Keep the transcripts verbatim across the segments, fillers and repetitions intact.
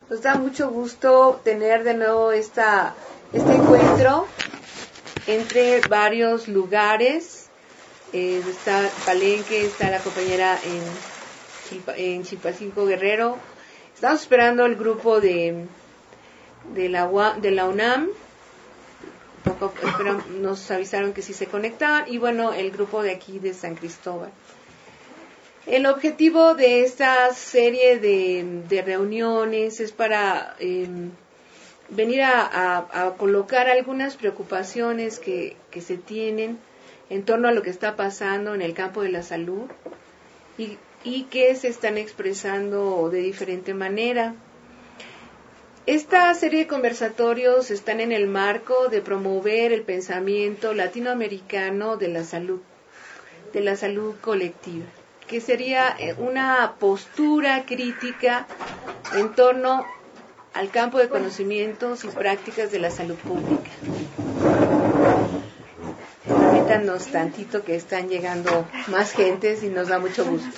Nos da mucho gusto tener de nuevo esta, este encuentro entre varios lugares. Eh, está Palenque, está la compañera en, Chilpa, en Chilpancingo Guerrero. Estamos esperando el grupo de, de, la, de la UNAM. Poco, pero nos avisaron que sí se conectaban. Y bueno, el grupo de aquí de San Cristóbal. El objetivo de esta serie de, de reuniones es para eh, venir a, a, a colocar algunas preocupaciones que, que se tienen en torno a lo que está pasando en el campo de la salud y, y que se están expresando de diferente manera. Esta serie de conversatorios están en el marco de promover el pensamiento latinoamericano de la salud, de la salud colectiva, que sería una postura crítica en torno al campo de conocimientos y prácticas de la salud pública. Permítanos tantito que están llegando más gentes y nos da mucho gusto.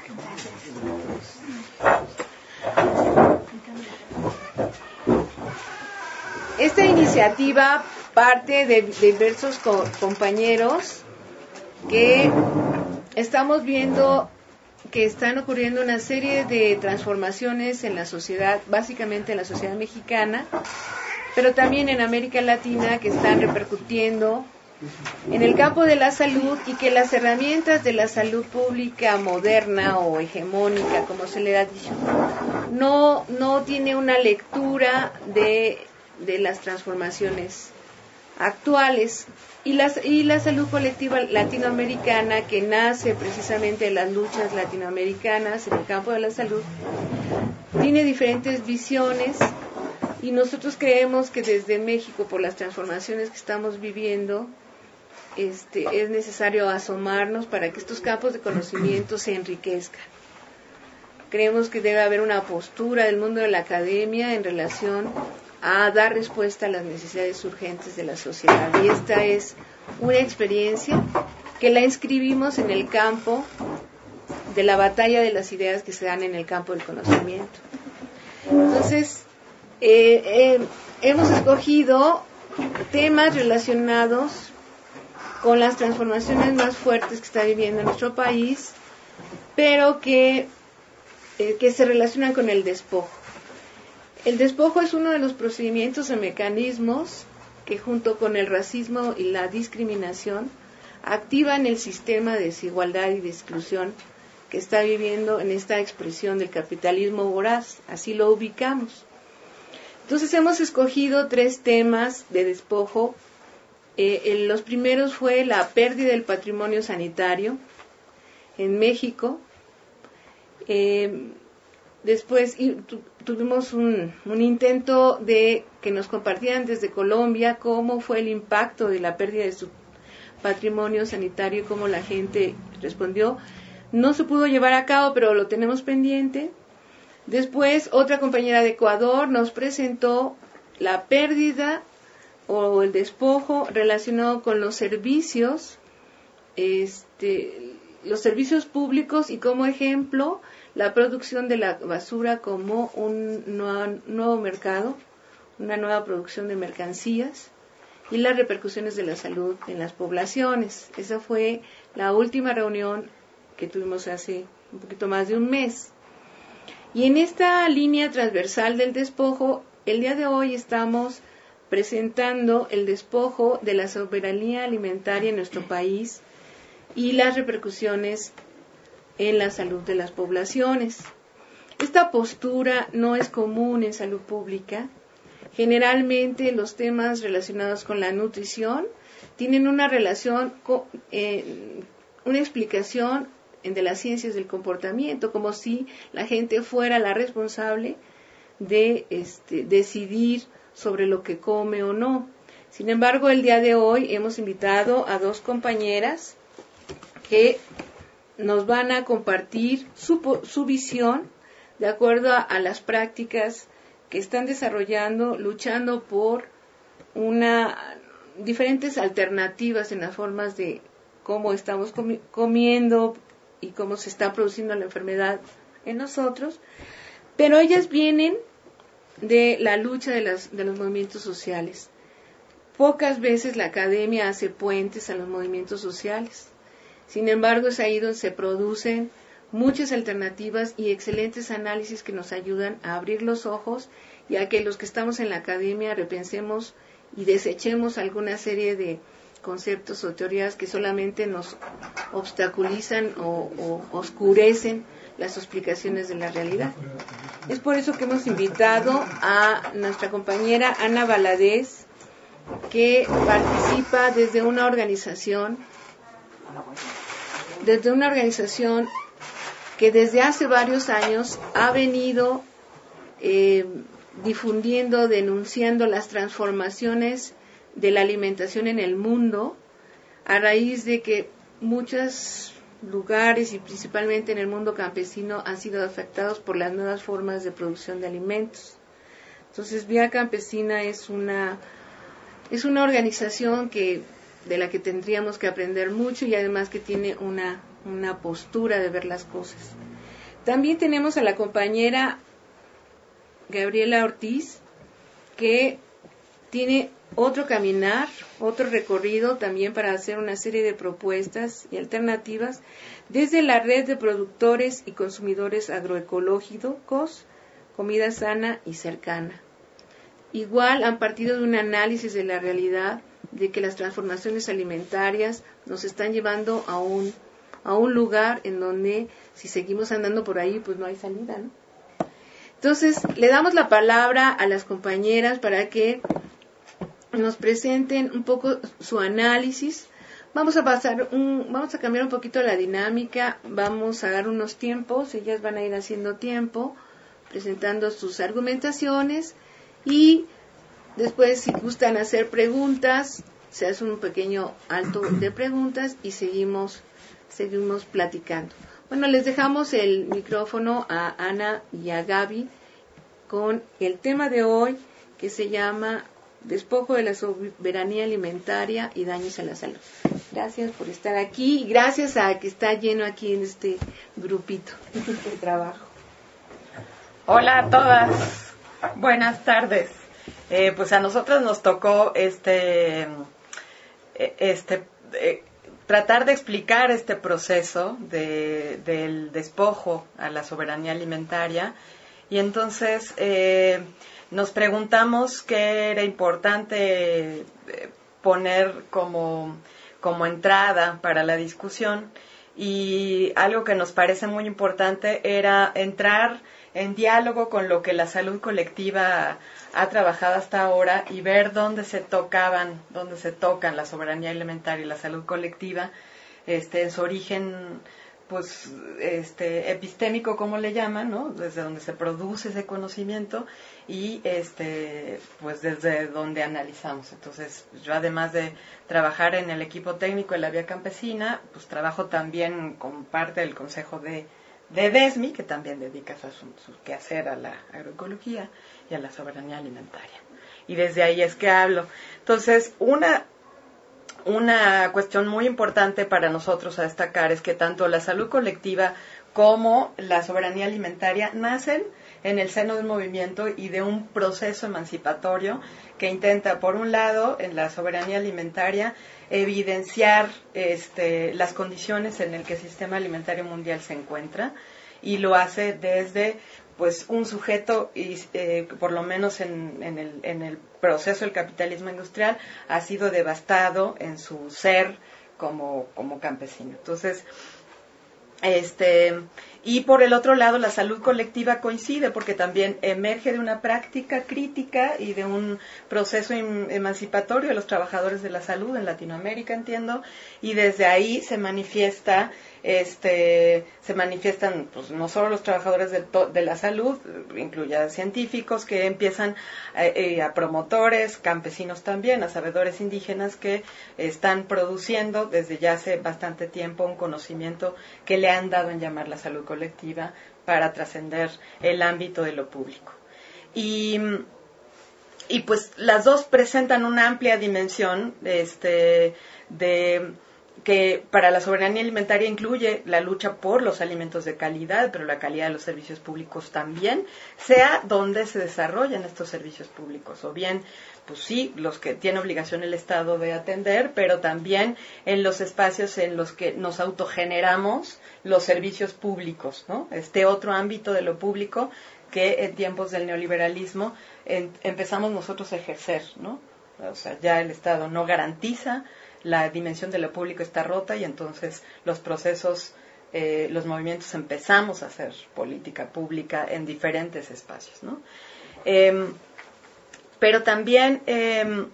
Esta iniciativa parte de, de diversos co- compañeros que estamos viendo que están ocurriendo una serie de transformaciones en la sociedad, básicamente en la sociedad mexicana, pero también en América Latina, que están repercutiendo en el campo de la salud y que las herramientas de la salud pública moderna o hegemónica, como se le ha dicho, no, no tiene una lectura de, de las transformaciones actuales. Y la, y la salud colectiva latinoamericana, que nace precisamente de las luchas latinoamericanas en el campo de la salud, tiene diferentes visiones y nosotros creemos que desde México, por las transformaciones que estamos viviendo, este, es necesario asomarnos para que estos campos de conocimiento se enriquezcan. Creemos que debe haber una postura del mundo de la academia en relación a dar respuesta a las necesidades urgentes de la sociedad. Y esta es una experiencia que la inscribimos en el campo de la batalla de las ideas que se dan en el campo del conocimiento. Entonces, eh, eh, hemos escogido temas relacionados con las transformaciones más fuertes que está viviendo nuestro país, pero que, eh, que se relacionan con el despojo. El despojo es uno de los procedimientos o mecanismos que, junto con el racismo y la discriminación, activan el sistema de desigualdad y de exclusión que está viviendo en esta expresión del capitalismo voraz. Así lo ubicamos. Entonces hemos escogido tres temas de despojo. Eh, el, los primeros fue la pérdida del patrimonio sanitario en México. Eh, Después y, tu, tuvimos un, un intento de que nos compartieran desde Colombia cómo fue el impacto de la pérdida de su patrimonio sanitario y cómo la gente respondió. No se pudo llevar a cabo, pero lo tenemos pendiente. Después, otra compañera de Ecuador nos presentó la pérdida o el despojo relacionado con los servicios, este, los servicios públicos y como ejemplo la producción de la basura como un nuevo, nuevo mercado, una nueva producción de mercancías y las repercusiones de la salud en las poblaciones. Esa fue la última reunión que tuvimos hace un poquito más de un mes. Y en esta línea transversal del despojo, el día de hoy estamos presentando el despojo de la soberanía alimentaria en nuestro país y las repercusiones en la salud de las poblaciones. Esta postura no es común en salud pública. Generalmente los temas relacionados con la nutrición tienen una relación, con, eh, una explicación de las ciencias del comportamiento, como si la gente fuera la responsable de este, decidir sobre lo que come o no. Sin embargo, el día de hoy hemos invitado a dos compañeras que nos van a compartir su, su visión de acuerdo a, a las prácticas que están desarrollando, luchando por una diferentes alternativas en las formas de cómo estamos comi- comiendo y cómo se está produciendo la enfermedad en nosotros. Pero ellas vienen de la lucha de, las, de los movimientos sociales. Pocas veces la academia hace puentes a los movimientos sociales. Sin embargo, es ahí donde se producen muchas alternativas y excelentes análisis que nos ayudan a abrir los ojos y a que los que estamos en la academia repensemos y desechemos alguna serie de conceptos o teorías que solamente nos obstaculizan o, o oscurecen las explicaciones de la realidad. Es por eso que hemos invitado a nuestra compañera Ana Valadez, que participa desde una organización, desde una organización que desde hace varios años ha venido eh, difundiendo, denunciando las transformaciones de la alimentación en el mundo, a raíz de que muchos lugares y principalmente en el mundo campesino han sido afectados por las nuevas formas de producción de alimentos. Entonces, Vía Campesina es una es una organización que de la que tendríamos que aprender mucho y además que tiene una una postura de ver las cosas. También tenemos a la compañera Gabriela Ortiz, que tiene otro caminar, otro recorrido también para hacer una serie de propuestas y alternativas desde la red de productores y consumidores agroecológicos, comida sana y cercana. Igual han partido de un análisis de la realidad de que las transformaciones alimentarias nos están llevando a un, a un lugar en donde si seguimos andando por ahí pues no hay salida, ¿no? Entonces le damos la palabra a las compañeras para que nos presenten un poco su análisis. Vamos a pasar un, vamos a cambiar un poquito la dinámica, vamos a dar unos tiempos, ellas van a ir haciendo tiempo, presentando sus argumentaciones y después si gustan hacer preguntas, se hace un pequeño alto de preguntas y seguimos, seguimos platicando. Bueno, les dejamos el micrófono a Ana y a Gaby con el tema de hoy que se llama Despojo de la soberanía alimentaria y daños a la salud. Gracias por estar aquí y gracias a que está lleno aquí en este grupito de trabajo. Hola a todas, buenas tardes. Eh, pues a nosotros nos tocó este, este eh, tratar de explicar este proceso de, del despojo a la soberanía alimentaria y entonces eh, nos preguntamos qué era importante poner como, como entrada para la discusión y algo que nos parece muy importante era entrar en diálogo con lo que la salud colectiva ha trabajado hasta ahora y ver dónde se tocaban, dónde se tocan la soberanía alimentaria y la salud colectiva, este, en su origen pues este epistémico, como le llaman, ¿no? Desde donde se produce ese conocimiento y este pues desde donde analizamos. Entonces, yo además de trabajar en el equipo técnico de la Vía Campesina, pues trabajo también con parte del consejo de de DESMI, que también dedica su, su quehacer a la agroecología y a la soberanía alimentaria. Y desde ahí es que hablo. Entonces, una Una cuestión muy importante para nosotros a destacar es que tanto la salud colectiva como la soberanía alimentaria nacen en el seno de un movimiento y de un proceso emancipatorio que intenta, por un lado, en la soberanía alimentaria, evidenciar este, las condiciones en las que el sistema alimentario mundial se encuentra y lo hace desde pues un sujeto, y eh, por lo menos en, en, el, en el proceso del capitalismo industrial, ha sido devastado en su ser como, como campesino. Entonces, este y por el otro lado, la salud colectiva coincide porque también emerge de una práctica crítica y de un proceso em, emancipatorio de los trabajadores de la salud en Latinoamérica, entiendo, y desde ahí se manifiesta Este, se manifiestan pues, no solo los trabajadores de, to- de la salud, incluye a científicos que empiezan a, eh, a promotores, campesinos también, a sabedores indígenas que están produciendo desde ya hace bastante tiempo un conocimiento que le han dado en llamar la salud colectiva para trascender el ámbito de lo público. Y, y pues las dos presentan una amplia dimensión este, de que para la soberanía alimentaria incluye la lucha por los alimentos de calidad, pero la calidad de los servicios públicos también, sea donde se desarrollan estos servicios públicos, o bien, pues sí, los que tiene obligación el Estado de atender, pero también en los espacios en los que nos autogeneramos los servicios públicos, ¿no? Este otro ámbito de lo público que en tiempos del neoliberalismo en, empezamos nosotros a ejercer, ¿no? O sea, ya el Estado no garantiza, la dimensión de lo público está rota y entonces los procesos, eh, los movimientos empezamos a hacer política pública en diferentes espacios, ¿no? Eh, pero también eh,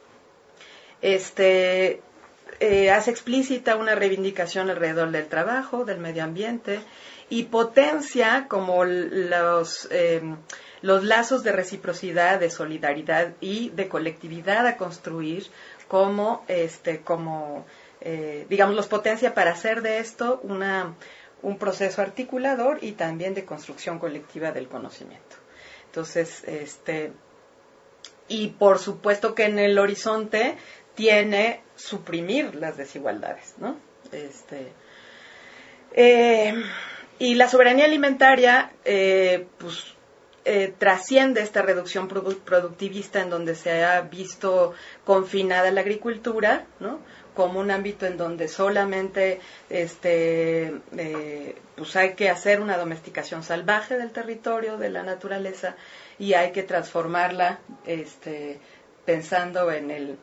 este, eh, hace explícita una reivindicación alrededor del trabajo, del medio ambiente, y potencia como los, eh, los lazos de reciprocidad, de solidaridad y de colectividad a construir como, este, como eh, digamos, los potencia para hacer de esto una, un proceso articulador y también de construcción colectiva del conocimiento. Entonces, este, y por supuesto que en el horizonte tiene suprimir las desigualdades, ¿no? Este, eh, y la soberanía alimentaria, eh, pues, Eh, trasciende esta reducción produ- productivista en donde se ha visto confinada la agricultura, ¿no? Como un ámbito en donde solamente este, eh, pues hay que hacer una domesticación salvaje del territorio, de la naturaleza, y hay que transformarla este, pensando en el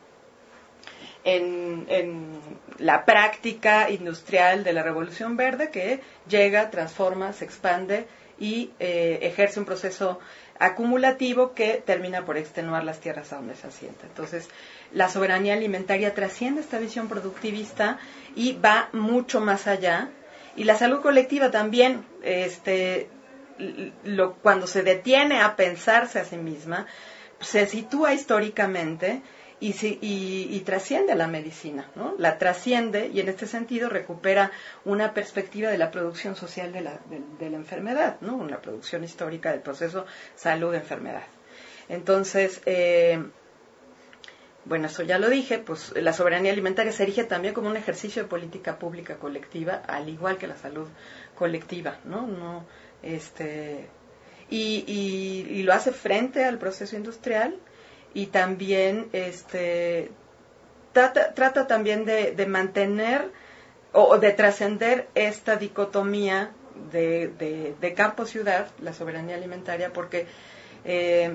En, en la práctica industrial de la Revolución Verde, que llega, transforma, se expande y eh, ejerce un proceso acumulativo que termina por extenuar las tierras a donde se asienta. Entonces, la soberanía alimentaria trasciende esta visión productivista y va mucho más allá. Y la salud colectiva también, este, lo, cuando se detiene a pensarse a sí misma, se sitúa históricamente Y, si, y, y trasciende a la medicina, ¿no? La trasciende y en este sentido recupera una perspectiva de la producción social de la, de, de la enfermedad, ¿no? Una producción histórica del proceso salud-enfermedad. Entonces, eh, bueno, eso ya lo dije, pues la soberanía alimentaria se erige también como un ejercicio de política pública colectiva, al igual que la salud colectiva, ¿no? No este, y, y, y lo hace frente al proceso industrial. Y también este, trata, trata también de, de mantener o de trascender esta dicotomía de, de, de campo-ciudad, la soberanía alimentaria, porque eh,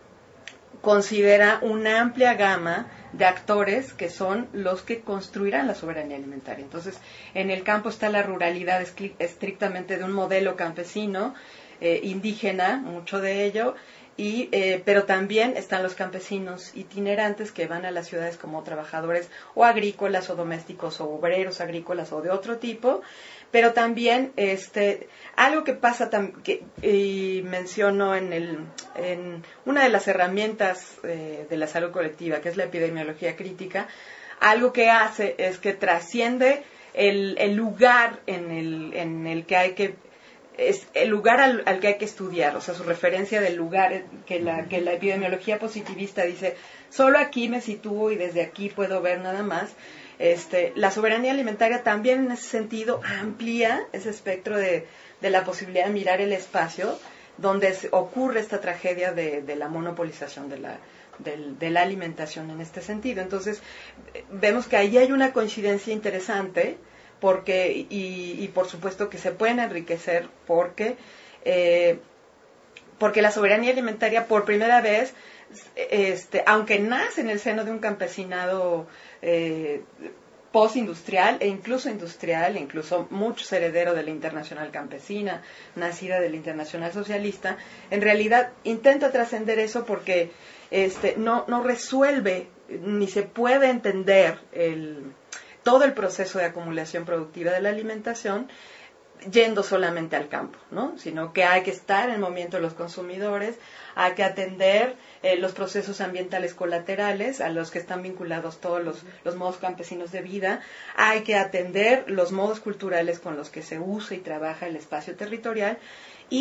considera una amplia gama de actores que son los que construirán la soberanía alimentaria. Entonces, en el campo está la ruralidad estrictamente de un modelo campesino, eh, indígena, mucho de ello, Y, eh, pero también están los campesinos itinerantes que van a las ciudades como trabajadores o agrícolas o domésticos o obreros agrícolas o de otro tipo, pero también este algo que pasa tam, que y menciono en el en una de las herramientas eh, de la salud colectiva, que es la epidemiología crítica, algo que hace es que trasciende el, el lugar en el en el que hay que es el lugar al, al que hay que estudiar, o sea, su referencia del lugar que la, que la epidemiología positivista dice, solo aquí me sitúo y desde aquí puedo ver nada más. Este, la soberanía alimentaria también en ese sentido amplía ese espectro de, de la posibilidad de mirar el espacio donde ocurre esta tragedia de, de la monopolización de la, de, de la alimentación en este sentido. Entonces, vemos que ahí hay una coincidencia interesante, porque y, y por supuesto que se pueden enriquecer porque eh, porque la soberanía alimentaria por primera vez, este, aunque nace en el seno de un campesinado eh, postindustrial e incluso industrial, e incluso muchos herederos de la Internacional Campesina, nacida de la Internacional Socialista, en realidad intenta trascender eso porque este, no, no resuelve ni se puede entender el todo el proceso de acumulación productiva de la alimentación yendo solamente al campo, ¿no? Sino que hay que estar en el movimiento de los consumidores, hay que atender eh, los procesos ambientales colaterales a los que están vinculados todos los, los modos campesinos de vida, hay que atender los modos culturales con los que se usa y trabaja el espacio territorial y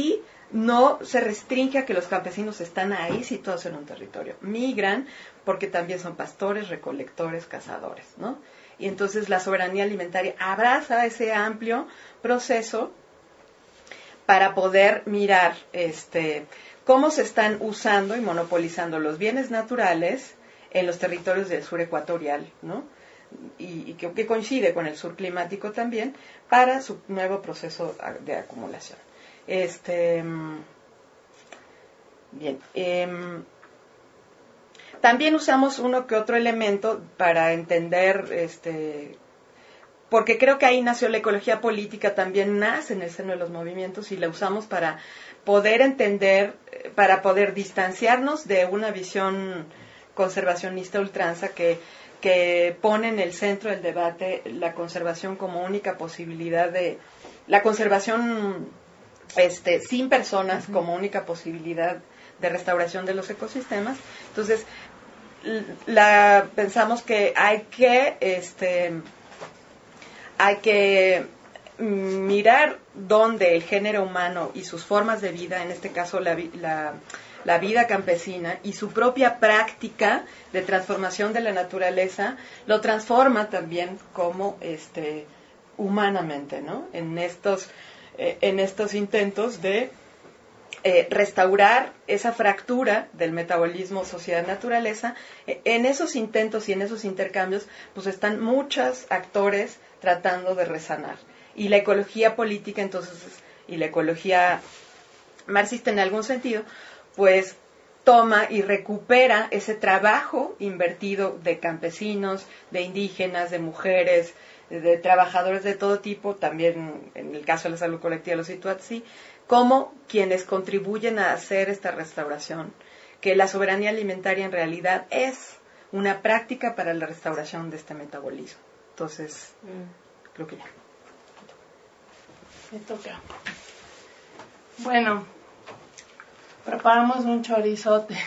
no se restringe a que los campesinos están ahí situados en un territorio. Migran porque también son pastores, recolectores, cazadores, ¿no? Y entonces la soberanía alimentaria abraza ese amplio proceso para poder mirar este, cómo se están usando y monopolizando los bienes naturales en los territorios del sur ecuatorial, ¿no? Y, y que, que coincide con el sur climático también, para su nuevo proceso de acumulación. Este, bien, eh, también usamos uno que otro elemento para entender, este, porque creo que ahí nació la ecología política, también nace en el seno de los movimientos y la usamos para poder entender, para poder distanciarnos de una visión conservacionista ultranza que, que pone en el centro del debate la conservación como única posibilidad de, la conservación este, sin personas uh-huh. como única posibilidad de restauración de los ecosistemas. Entonces, la, pensamos que hay que, este, hay que mirar dónde el género humano y sus formas de vida, en este caso la, la, la vida campesina y su propia práctica de transformación de la naturaleza, lo transforma también como este, humanamente, ¿no? En estos, eh, en estos intentos de Eh, restaurar esa fractura del metabolismo sociedad-naturaleza. Eh, en esos intentos y en esos intercambios, pues están muchos actores tratando de resanar. Y la ecología política, entonces, y la ecología marxista en algún sentido, pues toma y recupera ese trabajo invertido de campesinos, de indígenas, de mujeres, de, de trabajadores de todo tipo, también en el caso de la salud colectiva los sitúa así, como quienes contribuyen a hacer esta restauración, que la soberanía alimentaria en realidad es una práctica para la restauración de este metabolismo. Entonces, mm. creo que ya. Me toca. Bueno, preparamos un chorizote,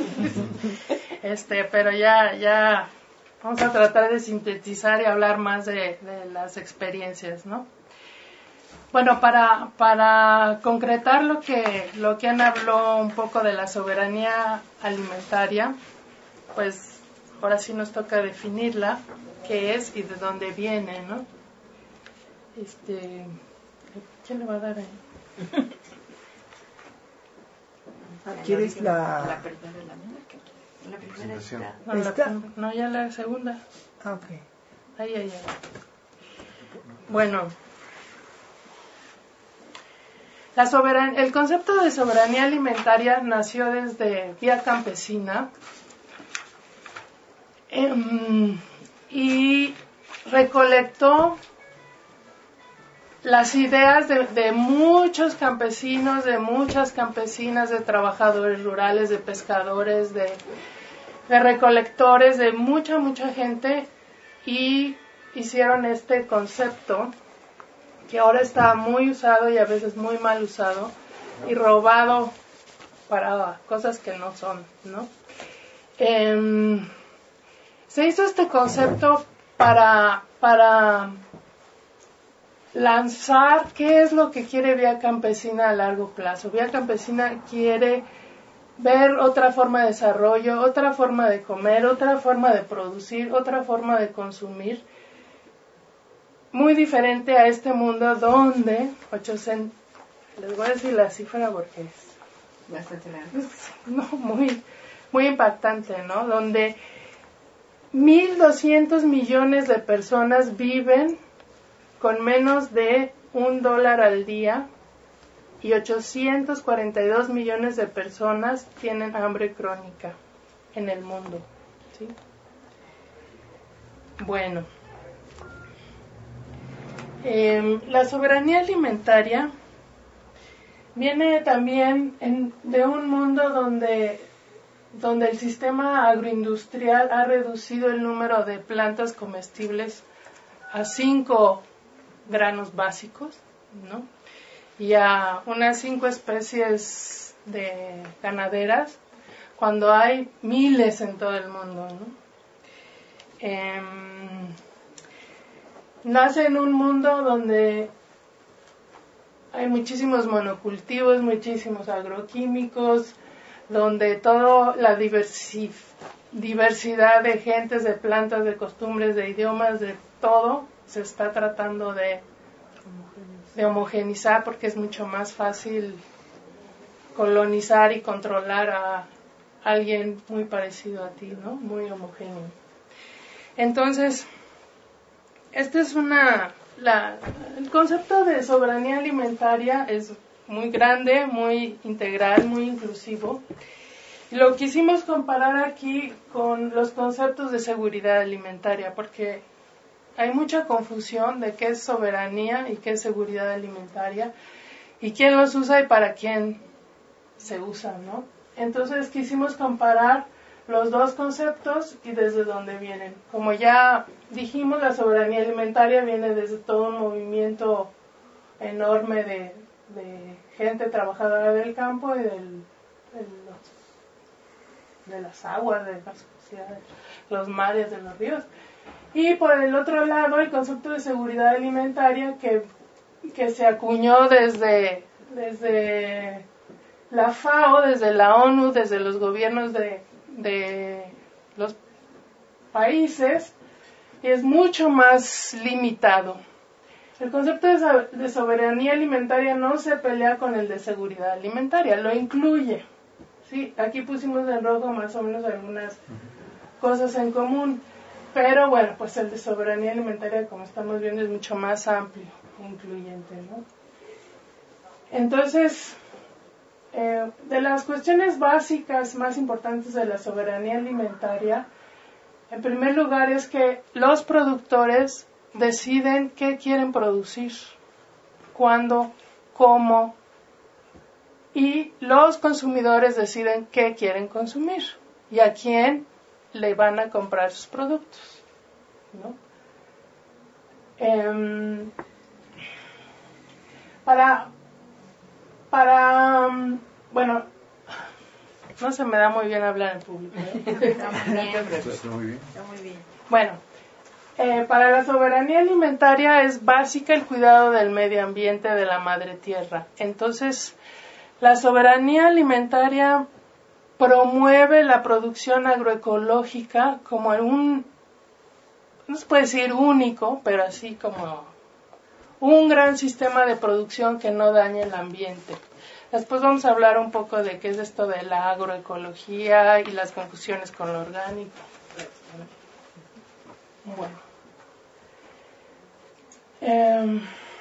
este, pero ya, ya vamos a tratar de sintetizar y hablar más de, de las experiencias, ¿no? Bueno, para, para concretar lo que, lo que Ana habló un poco de la soberanía alimentaria, pues ahora sí nos toca definirla, qué es y de dónde viene, ¿no? Este, ¿quién le va a dar ahí? ¿Quieres la... La primera de la mía? La primera está... No, la, no, ya la segunda. Ah, ok. Ahí, ahí, ahí. Bueno... La soberan- el concepto de soberanía alimentaria nació desde Vía Campesina eh, y recolectó las ideas de, de muchos campesinos, de muchas campesinas, de trabajadores rurales, de pescadores, de, de recolectores, de mucha, mucha gente, y hicieron este concepto que ahora está muy usado y a veces muy mal usado y robado para cosas que no son, ¿no? Eh, se hizo este concepto para, para lanzar qué es lo que quiere Vía Campesina a largo plazo. Vía Campesina quiere ver otra forma de desarrollo, otra forma de comer, otra forma de producir, otra forma de consumir, muy diferente a este mundo donde ochocientos, les voy a decir la cifra porque es bastante largo, no, muy, muy impactante, ¿no? Donde mil doscientos millones de personas viven con menos de un dólar al día y ochocientos cuarenta y dos millones de personas tienen hambre crónica en el mundo, ¿sí? Bueno. Eh, la soberanía alimentaria viene también en, de un mundo donde, donde el sistema agroindustrial ha reducido el número de plantas comestibles a cinco granos básicos, ¿no? Y a unas cinco especies de ganaderas, cuando hay miles en todo el mundo, ¿no? Eh, nace en un mundo donde hay muchísimos monocultivos, muchísimos agroquímicos, donde toda la diversi diversidad de gentes, de plantas, de costumbres, de idiomas, de todo, se está tratando de, de homogenizar, porque es mucho más fácil colonizar y controlar a alguien muy parecido a ti, ¿no? Muy homogéneo. Entonces, este es una... La, el concepto de soberanía alimentaria es muy grande, muy integral, muy inclusivo. Lo quisimos comparar aquí con los conceptos de seguridad alimentaria, porque hay mucha confusión de qué es soberanía y qué es seguridad alimentaria, y quién los usa y para quién se usan, ¿no? Entonces quisimos comparar los dos conceptos y desde dónde vienen. Como ya dijimos, la soberanía alimentaria viene desde todo un movimiento enorme de, de gente trabajadora del campo y del, de, los, de las aguas, de las sociedades, los mares, de los ríos. Y por el otro lado, el concepto de seguridad alimentaria que, que se acuñó desde, desde la FAO, desde la ONU, desde los gobiernos de de los países, es mucho más limitado. El concepto de soberanía alimentaria no se pelea con el de seguridad alimentaria, lo incluye. ¿Sí? Aquí pusimos en rojo más o menos algunas cosas en común, pero bueno, pues el de soberanía alimentaria, como estamos viendo, es mucho más amplio e incluyente, ¿no? Entonces, Eh, de las cuestiones básicas más importantes de la soberanía alimentaria, en primer lugar es que los productores deciden qué quieren producir, cuándo, cómo, y los consumidores deciden qué quieren consumir y a quién le van a comprar sus productos, ¿no? Eh, para Para, bueno, no se me da muy bien hablar en público, ¿eh? Está muy bien. Está muy bien. Está muy bien. Bueno, eh, para la soberanía alimentaria es básica el cuidado del medio ambiente, de la madre tierra. Entonces, la soberanía alimentaria promueve la producción agroecológica como un, no se puede decir único, pero así como un gran sistema de producción que no dañe el ambiente. Después vamos a hablar un poco de qué es esto de la agroecología y las confusiones con lo orgánico. Bueno. Eh,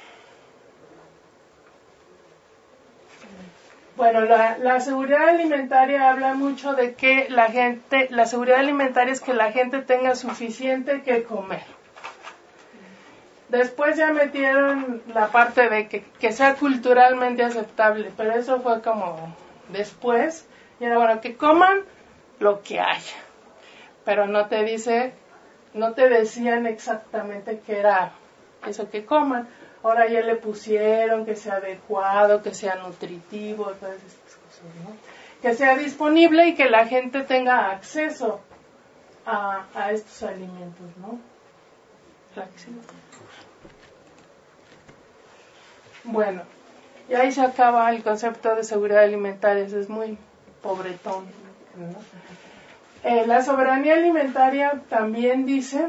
bueno, la, la seguridad alimentaria habla mucho de que la gente, la seguridad alimentaria es que la gente tenga suficiente que comer. Después ya metieron la parte de que, que sea culturalmente aceptable, pero eso fue como después. Y era bueno, que coman lo que haya. Pero no te dice, no te decían exactamente qué era eso que coman. Ahora ya le pusieron que sea adecuado, que sea nutritivo, todas estas cosas, ¿no? Que sea disponible y que la gente tenga acceso a, a estos alimentos, ¿no? Bueno, y ahí se acaba el concepto de seguridad alimentaria, es muy pobretón, ¿no? Eh, la soberanía alimentaria también dice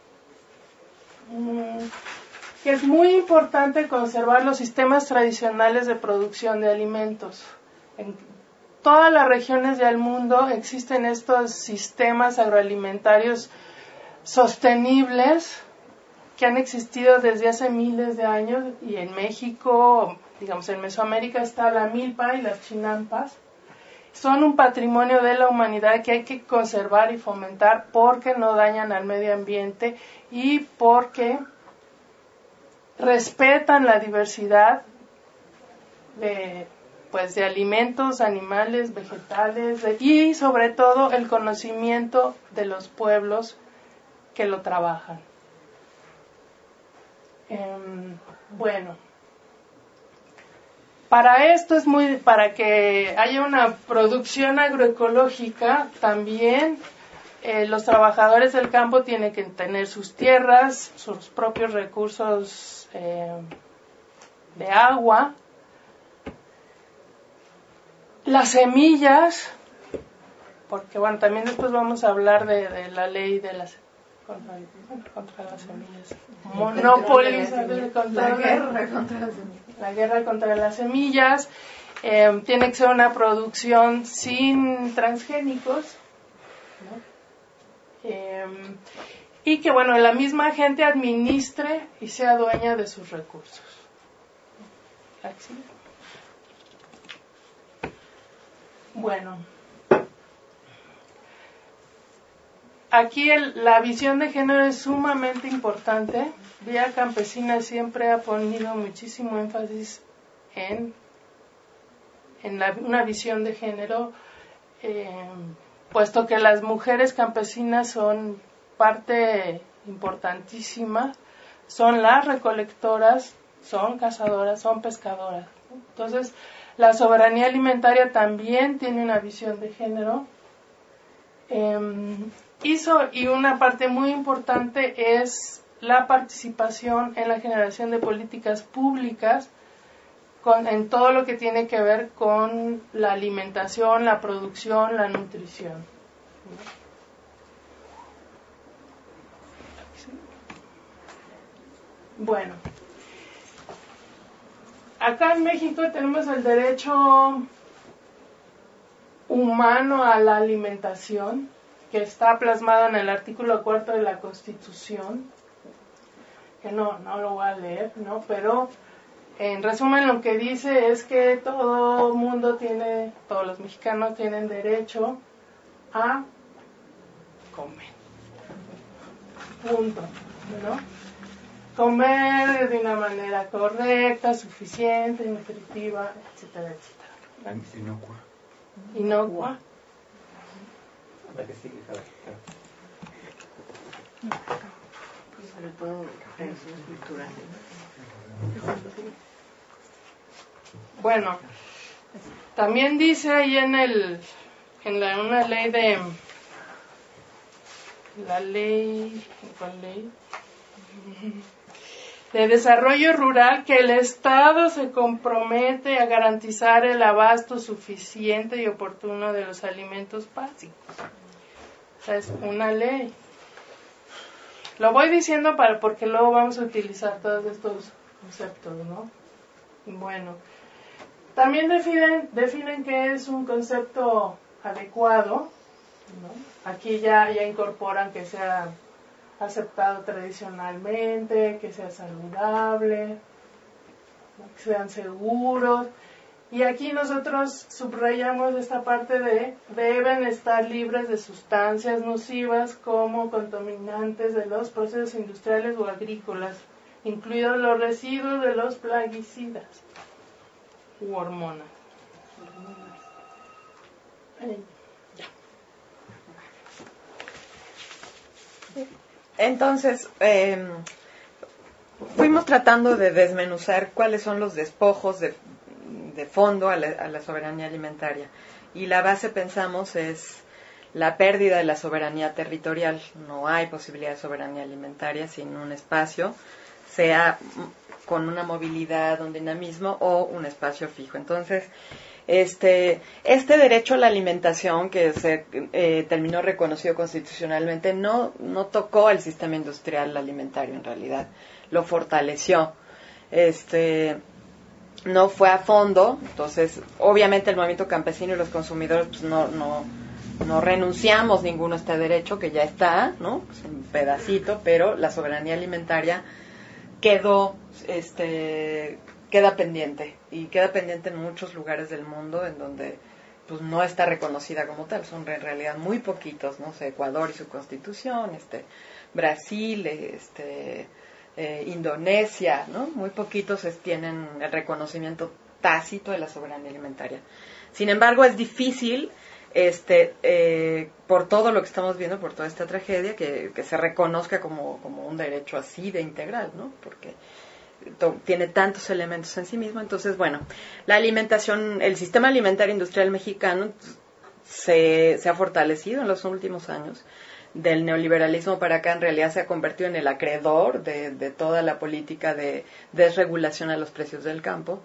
mmm, que es muy importante conservar los sistemas tradicionales de producción de alimentos. En todas las regiones del mundo existen estos sistemas agroalimentarios sostenibles que han existido desde hace miles de años, y en México, digamos en Mesoamérica, está la milpa y las chinampas. Son un patrimonio de la humanidad que hay que conservar y fomentar porque no dañan al medio ambiente y porque respetan la diversidad de, pues, de alimentos, animales, vegetales, de, y sobre todo el conocimiento de los pueblos que lo trabajan. Eh, bueno, para esto es muy, para que haya una producción agroecológica, también eh, los trabajadores del campo tienen que tener sus tierras, sus propios recursos eh, de agua, Las semillas, porque bueno, también después vamos a hablar de, de la ley de las contra, contra las semillas. Monopoly, contra la guerra contra las semillas. La guerra contra las semillas. Eh, tiene que ser una producción sin transgénicos, ¿no? Eh, y que bueno, la misma gente administre y sea dueña de sus recursos. Así. Bueno, aquí el, la visión de género es sumamente importante. Vía Campesina siempre ha ponido muchísimo énfasis en, en la, una visión de género, eh, puesto que las mujeres campesinas son parte importantísima, son las recolectoras, son cazadoras, son pescadoras. Entonces, la soberanía alimentaria también tiene una visión de género. Eh, hizo, y una parte muy importante es la participación en la generación de políticas públicas con, en todo lo que tiene que ver con la alimentación, la producción, la nutrición. Bueno. Acá en México tenemos el derecho humano a la alimentación, que está plasmado en el artículo cuarto de la Constitución, que no, no lo voy a leer, ¿no? Pero en resumen lo que dice es que todo mundo tiene, todos los mexicanos tienen derecho a comer. Punto, ¿no? Comer de una manera correcta, suficiente, nutritiva, etcétera, etcétera. Inocua. Inocua. La que sigue, claro. Pues sobre todo tradiciones culturales. Bueno, también dice ahí en el, en la, una ley de, la ley, ¿cuál ley? De desarrollo rural, que el Estado se compromete a garantizar el abasto suficiente y oportuno de los alimentos básicos. O sea, es una ley. Lo voy diciendo para porque luego vamos a utilizar todos estos conceptos, ¿no? Bueno, también definen, definen qué es un concepto adecuado, ¿no? Aquí ya, ya incorporan que sea aceptado tradicionalmente, que sea saludable, que sean seguros. Y aquí nosotros subrayamos esta parte de deben estar libres de sustancias nocivas como contaminantes de los procesos industriales o agrícolas, incluidos los residuos de los plaguicidas u hormonas. Ahí. Entonces, eh, fuimos tratando de desmenuzar cuáles son los despojos de, de fondo a la, a la soberanía alimentaria. Y la base, pensamos, es la pérdida de la soberanía territorial. No hay posibilidad de soberanía alimentaria sin un espacio, sea con una movilidad, un dinamismo o un espacio fijo. Entonces, Este, este derecho a la alimentación que se eh, terminó reconocido constitucionalmente no, no tocó el sistema industrial alimentario en realidad, lo fortaleció, este, no fue a fondo. Entonces obviamente el movimiento campesino y los consumidores pues no, no, no renunciamos ninguno a este derecho que ya está, ¿no? Pues un pedacito, pero la soberanía alimentaria quedó, este, queda pendiente y queda pendiente en muchos lugares del mundo en donde pues no está reconocida como tal. Son en realidad muy poquitos, no sé, Ecuador y su constitución, este, Brasil, este, eh, Indonesia, ¿no? Muy poquitos es, tienen el reconocimiento tácito de la soberanía alimentaria. Sin embargo, es difícil, este, eh, por todo lo que estamos viendo, por toda esta tragedia, que, que se reconozca como, como un derecho así de integral, ¿no? Porque tiene tantos elementos en sí mismo. Entonces, bueno, la alimentación, el sistema alimentario industrial mexicano se, se ha fortalecido en los últimos años. Del neoliberalismo para acá, en realidad se ha convertido en el acreedor de, de toda la política de desregulación a los precios del campo.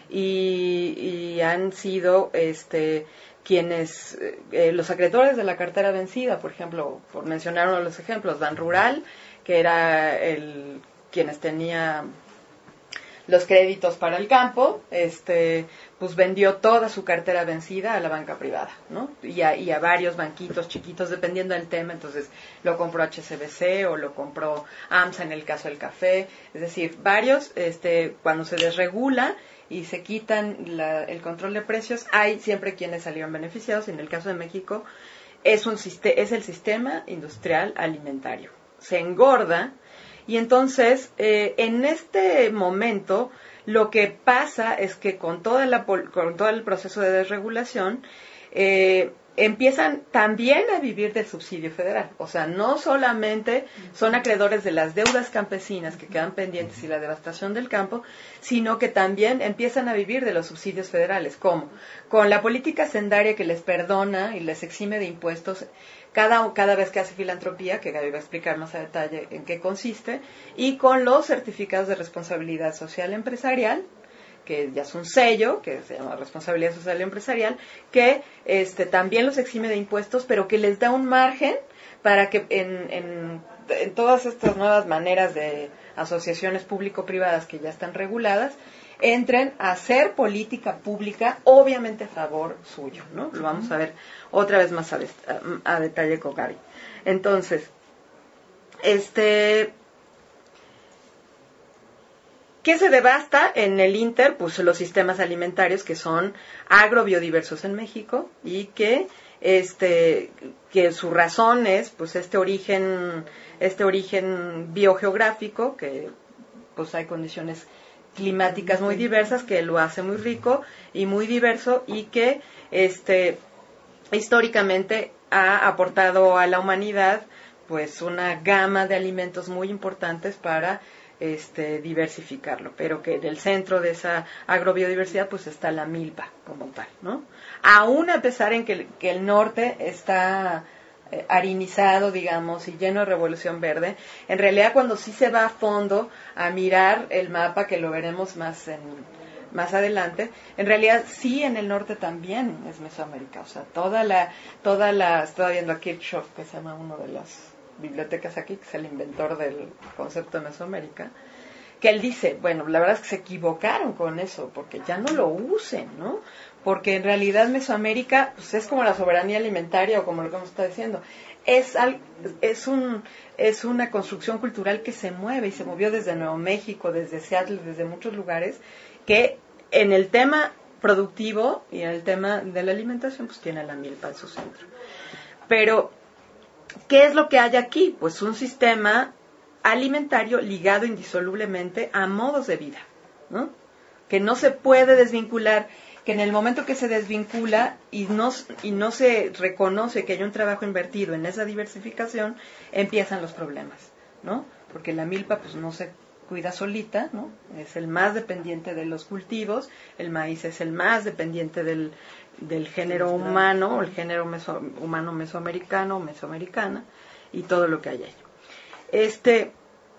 y, y han sido este quienes, eh, los acreedores de la cartera vencida, por ejemplo, por mencionar uno de los ejemplos, Ban Rural, que era el quienes tenía los créditos para el campo, este, pues vendió toda su cartera vencida a la banca privada, ¿no? Y a, y a varios banquitos chiquitos, dependiendo del tema. Entonces, lo compró H S B C o lo compró AMSA en el caso del café. Es decir, varios, este, cuando se desregula y se quitan la, el control de precios, hay siempre quienes salieron beneficiados. Y en el caso de México, es, un, es el sistema industrial alimentario. Se engorda. Y entonces, eh, en este momento, lo que pasa es que con, toda la, con todo el proceso de desregulación, eh, empiezan también a vivir del subsidio federal. O sea, no solamente son acreedores de las deudas campesinas que quedan pendientes y la devastación del campo, sino que también empiezan a vivir de los subsidios federales. ¿Cómo? Con la política hacendaria que les perdona y les exime de impuestos Cada, cada vez que hace filantropía, que Gaby va a explicar más a detalle en qué consiste, y con los certificados de responsabilidad social empresarial, que ya es un sello, que se llama responsabilidad social empresarial, que este, también los exime de impuestos, pero que les da un margen para que en, en, en todas estas nuevas maneras de asociaciones público-privadas que ya están reguladas, entren a hacer política pública, obviamente a favor suyo, ¿no? Lo vamos a ver otra vez más a, a, a detalle con Gaby. Entonces, este, ¿qué se devasta en el Inter? Pues los sistemas alimentarios que son agrobiodiversos en México y que, este, que su razón es, pues, este origen, este origen biogeográfico, que, pues, hay condiciones climáticas muy diversas que lo hace muy rico y muy diverso y que este históricamente ha aportado a la humanidad pues una gama de alimentos muy importantes para este diversificarlo, pero que en el centro de esa agrobiodiversidad pues está la milpa como tal, ¿no? Aún a pesar en que, que el norte está eh, arinizado, digamos, y lleno de revolución verde, en realidad cuando sí se va a fondo a mirar el mapa, que lo veremos más en, más adelante, en realidad sí en el norte también es Mesoamérica, o sea, toda la, toda la, estaba viendo a Kirchhoff, que se llama uno de las bibliotecas aquí, que es el inventor del concepto de Mesoamérica, que él dice, bueno, la verdad es que se equivocaron con eso, porque ya no lo usen, ¿no? Porque en realidad Mesoamérica pues es como la soberanía alimentaria o como lo que hemos estado diciendo, es al, es un es una construcción cultural que se mueve y se movió desde Nuevo México, desde Seattle, desde muchos lugares, que en el tema productivo y en el tema de la alimentación pues tiene la milpa en su centro. Pero ¿qué es lo que hay aquí? Pues un sistema alimentario ligado indisolublemente a modos de vida, ¿no? Que no se puede desvincular, que en el momento que se desvincula y no, y no se reconoce que hay un trabajo invertido en esa diversificación, empiezan los problemas, ¿no? Porque la milpa pues no se cuida solita, ¿no? Es el más dependiente de los cultivos, el maíz es el más dependiente del, del género humano, el género meso, humano mesoamericano, mesoamericana, y todo lo que hay ahí. Este,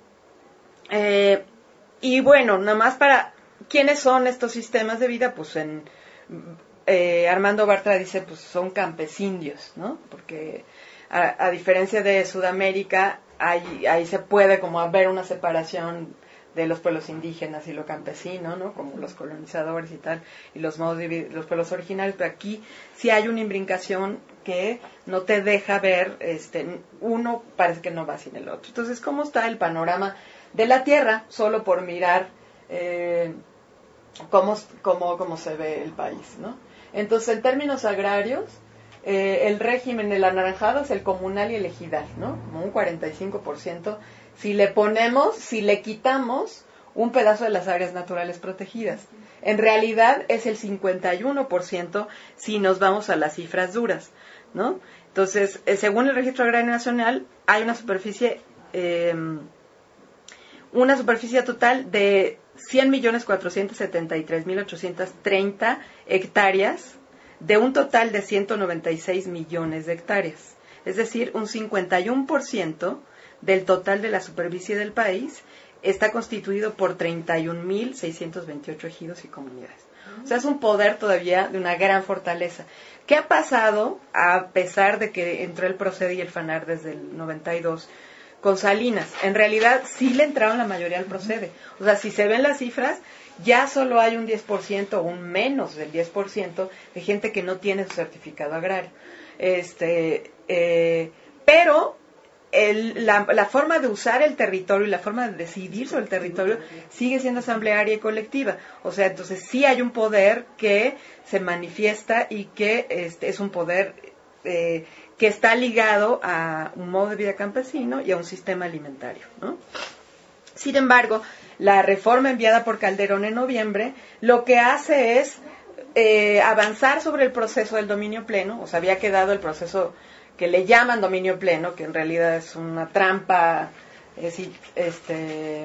eh, y bueno, nada más para, ¿quiénes son estos sistemas de vida? Pues en, eh, Armando Bartra dice, pues son campesindios, ¿no? Porque a, a diferencia de Sudamérica, ahí, ahí se puede como ver una separación de los pueblos indígenas y lo campesino, ¿no? Como los colonizadores y tal, y los modos de los pueblos originarios, pero aquí sí hay una imbricación que no te deja ver, este, uno parece que no va sin el otro. Entonces, ¿cómo está el panorama de la Tierra? Solo por mirar eh, cómo, cómo, cómo se ve el país, ¿no? Entonces, en términos agrarios, eh, el régimen del anaranjado es el comunal y el ejidal, ¿no? Como un cuarenta y cinco por ciento. Si le ponemos, si le quitamos un pedazo de las áreas naturales protegidas. En realidad es el cincuenta y uno por ciento si nos vamos a las cifras duras, ¿no? Entonces, eh, según el Registro Agrario Nacional, hay una superficie, eh, una superficie total de cien millones cuatrocientos setenta y tres mil ochocientos treinta hectáreas de un total de ciento noventa y seis millones de hectáreas. Es decir, un cincuenta y uno por ciento del total de la superficie del país está constituido por treinta y un mil seiscientos veintiocho ejidos y comunidades. O sea, es un poder todavía de una gran fortaleza. ¿Qué ha pasado, a pesar de que entró el Procede y el FANAR desde el noventa y dos, con Salinas? En realidad, sí le entraron la mayoría al Procede. O sea, si se ven las cifras, ya solo hay un diez por ciento o un menos del diez por ciento de gente que no tiene su certificado agrario. Este, eh, pero el, la, la forma de usar el territorio y la forma de decidir sobre el territorio sigue siendo asamblearia y colectiva. O sea, entonces sí hay un poder que se manifiesta y que este, es un poder eh, que está ligado a un modo de vida campesino y a un sistema alimentario, ¿no? Sin embargo, la reforma enviada por Calderón en noviembre lo que hace es eh, avanzar sobre el proceso del dominio pleno. O sea, había quedado el proceso que le llaman dominio pleno, que en realidad es una trampa, es, este,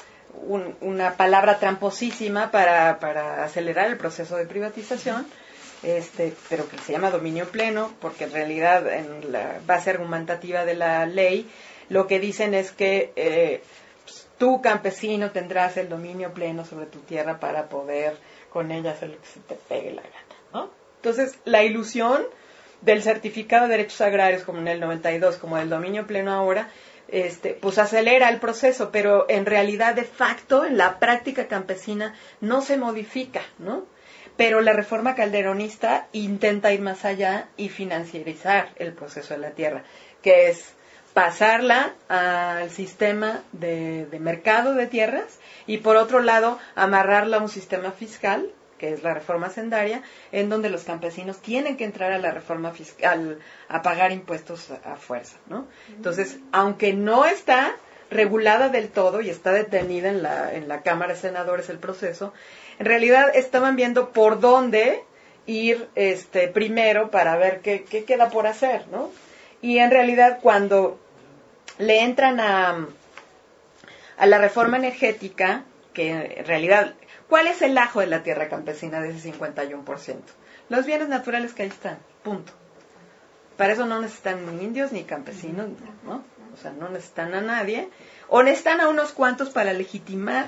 un, una palabra tramposísima para, para acelerar el proceso de privatización, este, pero que se llama dominio pleno, porque en realidad en la base argumentativa de la ley lo que dicen es que eh, tú, campesino, tendrás el dominio pleno sobre tu tierra para poder con ella hacer lo que se te pegue la gana, ¿no? Entonces, la ilusión del certificado de derechos agrarios, como en el noventa y dos, como del dominio pleno ahora, este, pues acelera el proceso, pero en realidad, de facto, en la práctica campesina, no se modifica, ¿no? Pero la reforma calderonista intenta ir más allá y financiarizar el proceso de la tierra, que es pasarla al sistema de, de mercado de tierras y, por otro lado, amarrarla a un sistema fiscal, que es la reforma hacendaria, en donde los campesinos tienen que entrar a la reforma fiscal, a pagar impuestos a, a fuerza, ¿no? Entonces, aunque no está regulada del todo y está detenida en la, en la Cámara de Senadores el proceso, en realidad estaban viendo por dónde ir este, primero para ver qué, qué queda por hacer, ¿no? Y en realidad cuando le entran a, a la reforma energética, que en realidad, ¿cuál es el ajo de la tierra campesina de ese cincuenta y uno por ciento? Los bienes naturales que ahí están, punto. Para eso no necesitan ni indios ni campesinos, ¿no? O sea, no necesitan a nadie, o necesitan a unos cuantos para legitimar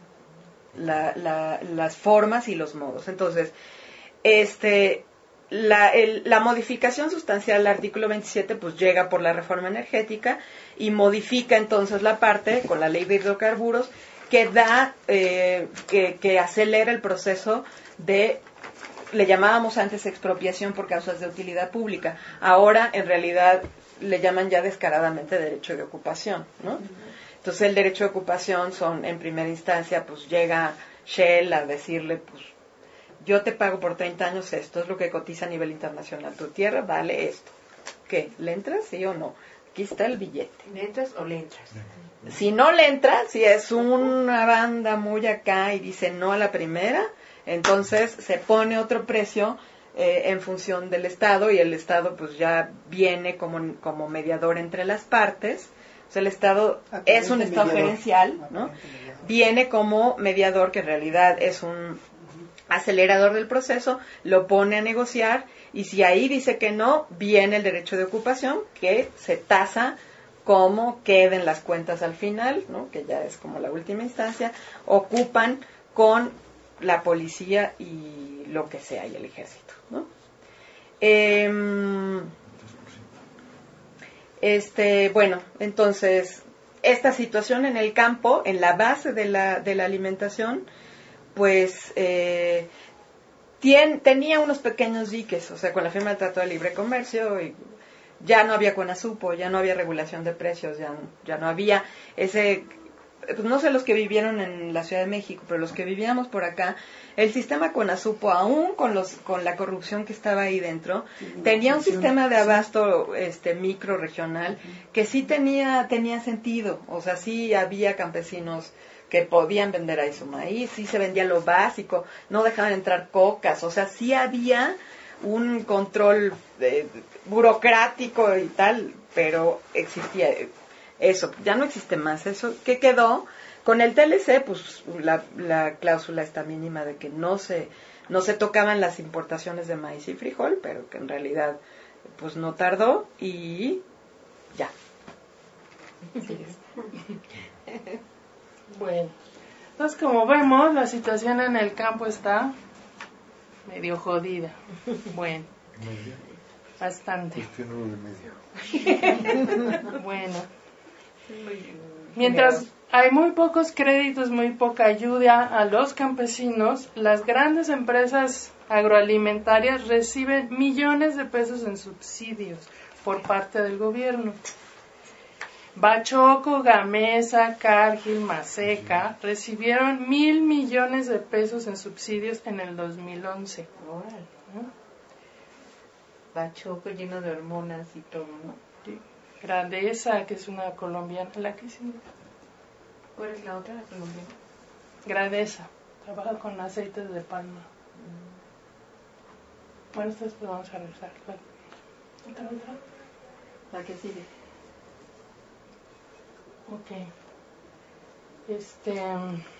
la, la, las formas y los modos. Entonces, este... La, el, la modificación sustancial del artículo veintisiete pues llega por la reforma energética y modifica entonces la parte con la ley de hidrocarburos que da, eh, que, que acelera el proceso de, le llamábamos antes expropiación por causas de utilidad pública, ahora en realidad le llaman ya descaradamente derecho de ocupación, ¿no? Entonces el derecho de ocupación son, en primera instancia, pues llega Shell a decirle, pues yo te pago por treinta años esto, es lo que cotiza a nivel internacional. Tu tierra vale esto. ¿Qué? ¿Le entras, sí o no? Aquí está el billete. ¿Le entras o le entras? Si no le entras, si es una banda muy acá y dice no a la primera, entonces se pone otro precio eh, en función del Estado y el Estado pues ya viene como, como mediador entre las partes. O sea, el Estado es un Estado gerencial, ¿no? Viene como mediador, que en realidad es un acelerador del proceso, lo pone a negociar y si ahí dice que no, viene el derecho de ocupación que se tasa como queden las cuentas al final, ¿no? Que ya es como la última instancia, ocupan con la policía y lo que sea y el ejército, ¿no? Eh, este, bueno, entonces esta situación en el campo, en la base de la, de la alimentación, pues eh, tien, tenía unos pequeños diques, o sea, con la firma del Tratado de Libre Comercio, y ya no había CONASUPO, ya no había regulación de precios, ya, ya no había ese, pues no sé los que vivieron en la Ciudad de México, pero los que vivíamos por acá, el sistema CONASUPO, aún con los con la corrupción que estaba ahí dentro, tenía un sistema de abasto este micro regional que sí tenía tenía sentido, o sea, sí había campesinos que podían vender ahí su maíz, sí se vendía lo básico, no dejaban entrar cocas, o sea, sí había un control eh, burocrático y tal, pero existía eso, ya no existe más eso. ¿Qué quedó? Con el T L C, pues la, la cláusula está mínima de que no se no se tocaban las importaciones de maíz y frijol, pero que en realidad pues no tardó y ya. Bueno, entonces como vemos, la situación en el campo está medio jodida. Bueno, Media. bastante. Prefiero lo de medio. Bueno, mientras hay muy pocos créditos, muy poca ayuda a los campesinos, las grandes empresas agroalimentarias reciben millones de pesos en subsidios por parte del gobierno. Bachoco, Gamesa, Cargill, Maseca recibieron mil millones de pesos en subsidios en el dos mil once. Órale. ¿No? Bachoco lleno de hormonas y todo, ¿no? Sí. Grandeza, que es una colombiana, la que sí. ¿Cuál es la otra, la colombiana? Grandeza, trabaja con aceites de palma. Bueno, entonces pues vamos a revisar. ¿Otra, otra? La que sigue. Ok. Este.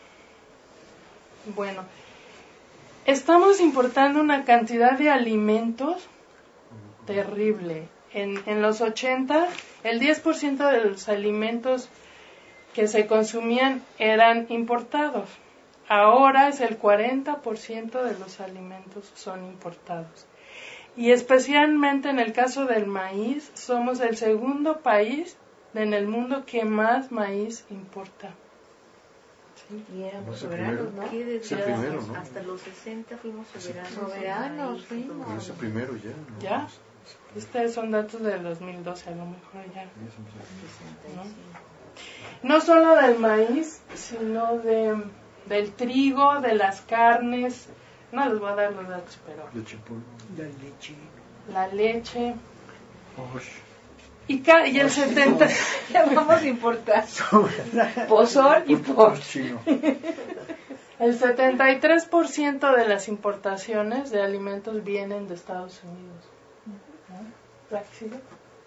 Bueno. Estamos importando una cantidad de alimentos terrible. En, en los ochenta, el diez por ciento de los alimentos que se consumían eran importados. Ahora es el cuarenta por ciento de los alimentos son importados. Y especialmente en el caso del maíz, somos el segundo país en el mundo que más maíz importa. Sí, y éramos ¿No es el soberanos, primero? ¿no? ¿Qué Es el primero, ¿no? Hasta los sesenta fuimos soberanos. Soberanos, Ay, fuimos. Pero ese primero ya. ¿no? ¿Ya? Estos son datos del dos mil doce, a lo mejor ya. Ya se me salió. No solo del maíz, sino de, del trigo, de las carnes. No les voy a dar los datos, pero Leche en polvo. La leche. la leche. Osh. Y, ca- y el setenta... Ya vamos a importar. Pozol y por. Chino. El setenta y tres por ciento de las importaciones de alimentos vienen de Estados Unidos. ¿No? ¿La que sigue?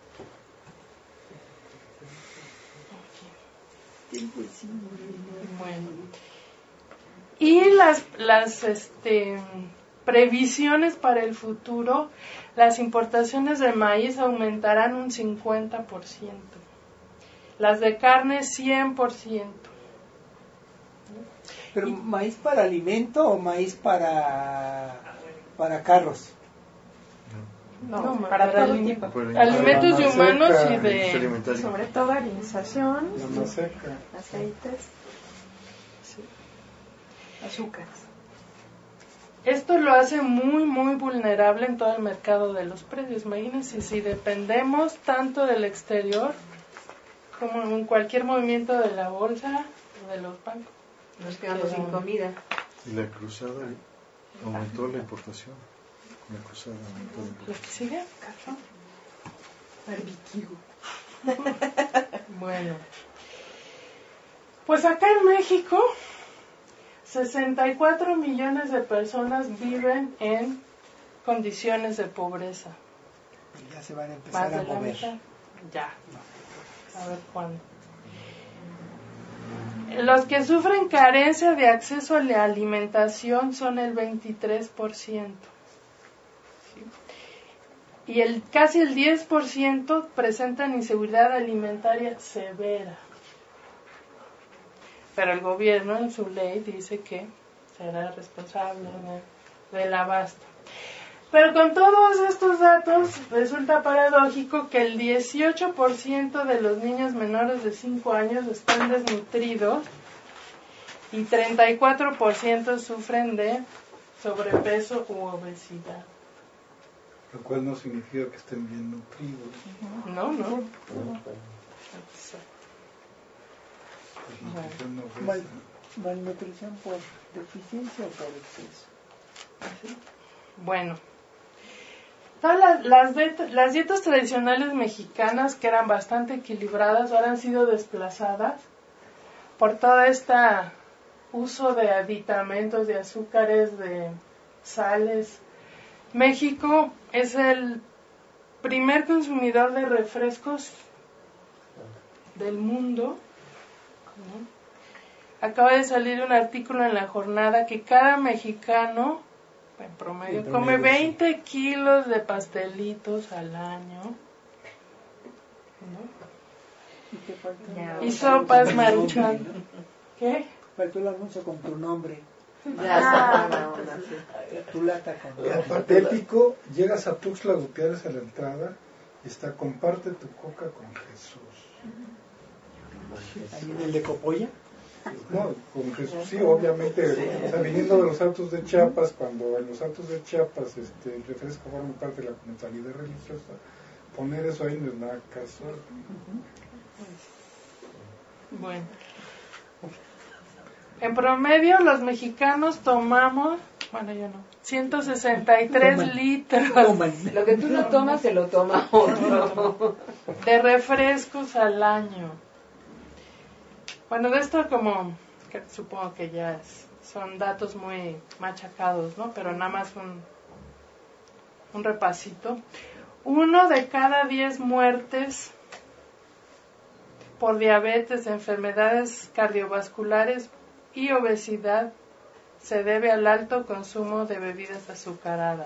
Bueno. Y las, las este, previsiones para el futuro, las importaciones de maíz aumentarán un cincuenta por ciento. Las de carne, cien por ciento. ¿Pero maíz para alimento o maíz para, para carros? No, No, para, para todo ali- tipo. Para- Alimentos de Para humanos y maseca, Industria de... alimentaria. Sobre todo alimentación, La maseca. aceites, Sí. azúcares. Esto lo hace muy, muy vulnerable en todo el mercado de los precios. Imagínense si dependemos tanto del exterior como en cualquier movimiento de la bolsa o de los bancos. Nos quedamos sin comida. Y la cruzada aumentó la importación. La cruzada aumentó la ¿Lo importación. que sigue? Barbecue. Bueno. Pues acá en México, sesenta y cuatro millones de personas viven en condiciones de pobreza. Ya se van a Más empezar de a la mover. mitad. Ya. A ver cuándo. Los que sufren carencia de acceso a la alimentación son el veintitrés por ciento. ¿Sí? Y el, casi el diez por ciento presentan inseguridad alimentaria severa. Pero el gobierno en su ley dice que será responsable de- del abasto. Pero con todos estos datos resulta paradójico que el dieciocho por ciento de los niños menores de cinco años están desnutridos y treinta y cuatro por ciento sufren de sobrepeso u obesidad. Lo cual no significa que estén bien nutridos. No, no. Nutrición no es- Mal- malnutrición por deficiencia o por exceso. Bueno, todas las, las, bet- las dietas tradicionales mexicanas, que eran bastante equilibradas, ahora han sido desplazadas por todo este uso de aditamentos, de azúcares, de sales. México es el primer consumidor de refrescos del mundo. ¿No? Acaba de salir un artículo en La Jornada que cada mexicano en promedio En come promedio, veinte kilos de pastelitos al año. ¿No? Y te falta Ya. un- Y sopas con tu nombre, Maruchan. ¿no? ¿Qué? Faltó el anuncio con tu nombre. Ya está la onda, sí. Tu lata con... El patético, llegas a Tuxtla Gutiérrez a la entrada y está, comparte tu coca con Jesús. Ahí en el de Copolla. No, con Jesús, sí, obviamente, o sea, viniendo de los Altos de Chiapas, cuando en los Altos de Chiapas este, el refresco forma parte de la mentalidad religiosa, poner eso ahí no es nada casual. Bueno. En promedio, los mexicanos tomamos, bueno, yo no, ciento sesenta y tres Toman. litros Toman. Lo que tú no tomas, se lo toma otro. de refrescos al año. Bueno, de esto como, que supongo que ya es, son datos muy machacados, ¿no? Pero nada más un, un repasito. Uno de cada diez muertes por diabetes, enfermedades cardiovasculares y obesidad se debe al alto consumo de bebidas azucaradas.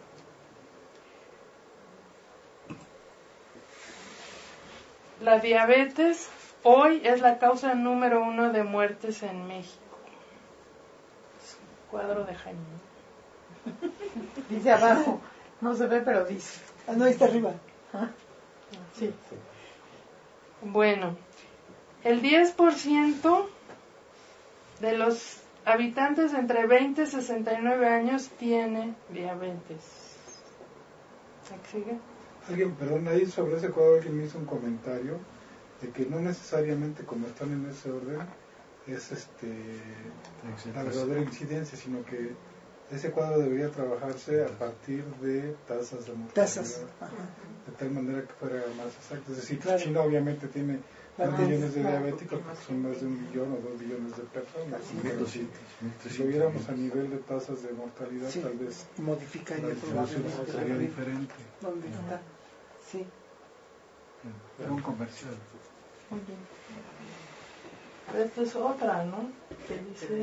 La diabetes hoy es la causa número uno de muertes en México. Es un cuadro de Jaime. Dice abajo, no se ve, pero dice. Ah, no, ahí está arriba. Sí. Bueno, el diez por ciento de los habitantes entre veinte y sesenta y nueve años tiene diabetes. ¿Sigue? Alguien, perdón, ahí sobre ese cuadro alguien me hizo un comentario de que no necesariamente como están en ese orden es este la verdadera incidencia, sino que ese cuadro debería trabajarse a partir de tasas de mortalidad, Tasas. Ajá. de tal manera que fuera más exacto. Es decir, Claro. China obviamente tiene dos Ajá. millones de diabéticos, porque son más de un millón o dos millones de personas. Pero si, si lo viéramos a nivel de tasas de mortalidad, Sí. tal vez Modificaría la distribución probablemente. sería diferente. ¿Dónde está? Sí. Era un comercial. Muy bien. Esta es otra, ¿no? Que dice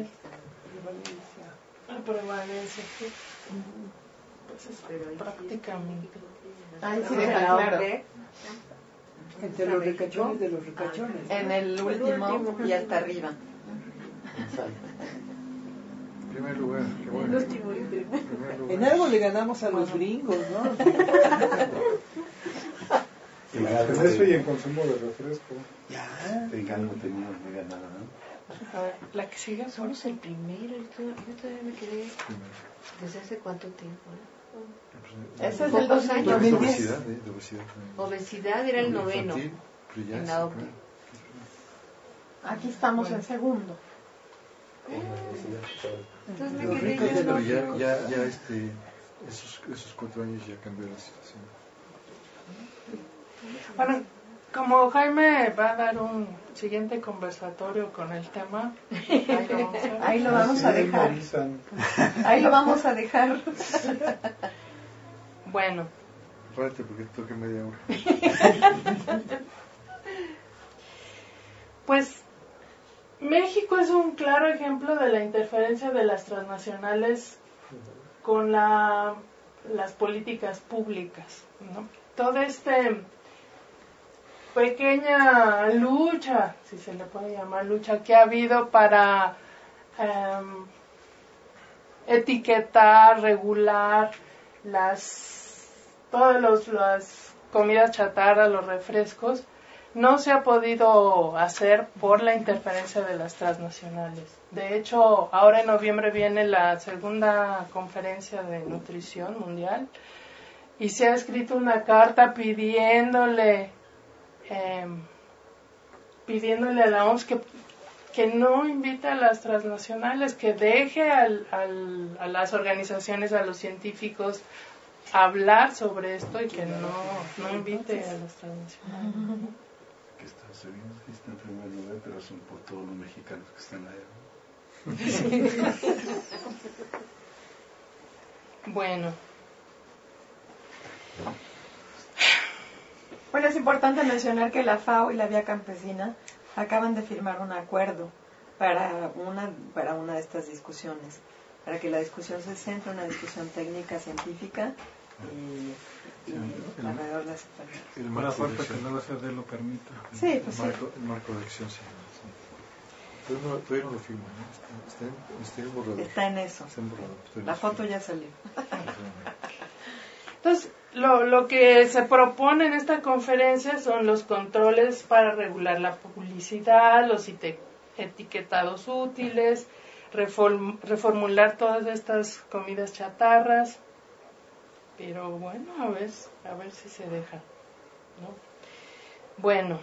la prevalencia. ¿Sí? Pues es prácticamente. Ahí sí No, deja no, claro. ¿ve? Entre los ricachones de los ricachones. En el último y hasta arriba. Primer lugar, qué bueno. Primer lugar. En algo le ganamos a los gringos, ¿no? En eso y en consumo de refresco. Ya. Tengan tenía muy ganada, ¿no? A ver, la que sigue. Somos el primero. Yo, yo todavía me quedé. Primero. ¿Desde hace cuánto tiempo? Ese es el Pocos dos años. De obesidad, ¿eh? De obesidad. Obesidad era el noveno Infantil, pero ya en sí, la OCDE. claro. Aquí estamos en segundo. Entonces me Los quedé ricos yo de en Pero ya, otro. ya, ya este, esos, esos cuatro años ya cambió la situación. Bueno, como Jaime va a dar un siguiente conversatorio con el tema, ahí lo vamos a, Ahí lo vamos a Sí, dejar. memorizan. Ahí lo vamos a dejar. Bueno, Párate porque te toque media hora. pues México es un claro ejemplo de la interferencia de las transnacionales con la, las políticas públicas, ¿no? Toda esta pequeña lucha, si se le puede llamar lucha, que ha habido para em, etiquetar, regular las todas los, las comidas chatarra, los refrescos, no se ha podido hacer por la interferencia de las transnacionales. De hecho, ahora en noviembre viene la segunda conferencia de nutrición mundial y se ha escrito una carta pidiéndole eh, pidiéndole a la O M S que, que no invite a las transnacionales, que deje al, al, a las organizaciones, a los científicos a hablar sobre esto y que no, no invite a las transnacionales. Que Estados Unidos sí está en primer lugar, pero son por todos los mexicanos que están allá. Bueno, Bueno, es importante mencionar que la FAO y la Vía Campesina acaban de firmar un acuerdo para una, para una de estas discusiones, para que la discusión se centre en una discusión técnica, científica y, y el- alrededor de las enfermedades. El Buena marco de falta que acción. no la C D lo permita. Sí, pues el, sí. marco, el marco de acción, sí. Todavía no, todavía no lo firmo, ¿no? Está, está, en, está en borrador. Está en eso. Está en borrador. Está en La eso. foto ya salió. Entonces, lo, lo que se propone en esta conferencia son los controles para regular la publicidad, los ite- etiquetados útiles, reform- reformular todas estas comidas chatarras. Pero bueno, a ver, a ver si se deja, ¿no? Bueno.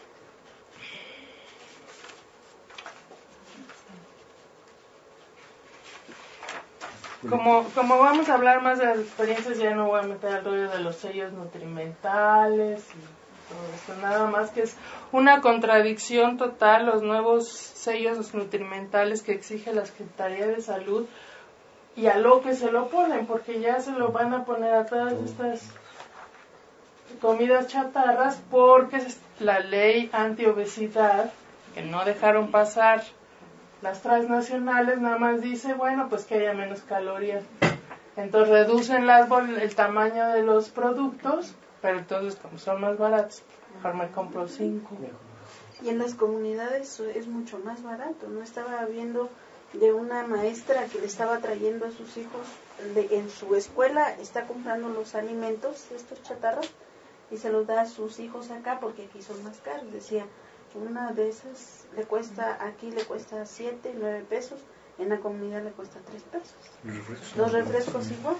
Como, como vamos a hablar más de las experiencias, ya no voy a meter al rollo de los sellos nutrimentales y todo esto, nada más que es una contradicción total los nuevos sellos nutrimentales que exige la Secretaría de Salud y a lo que se lo ponen, porque ya se lo van a poner a todas estas comidas chatarras, porque la ley antiobesidad, que no dejaron pasar las transnacionales, nada más dice, bueno, pues que haya menos calorías. Entonces reducen las bol- el tamaño de los productos, pero entonces como son más baratos, mejor me compro cinco. Y en las comunidades es mucho más barato. No estaba viendo de una maestra que le estaba trayendo a sus hijos, de, en su escuela está comprando los alimentos, estos chatarros, y se los da a sus hijos acá porque aquí son más caros. Decía, una de esas le cuesta, aquí le cuesta siete, nueve pesos, en la comunidad le cuesta tres pesos. Los refrescos, Los refrescos igual.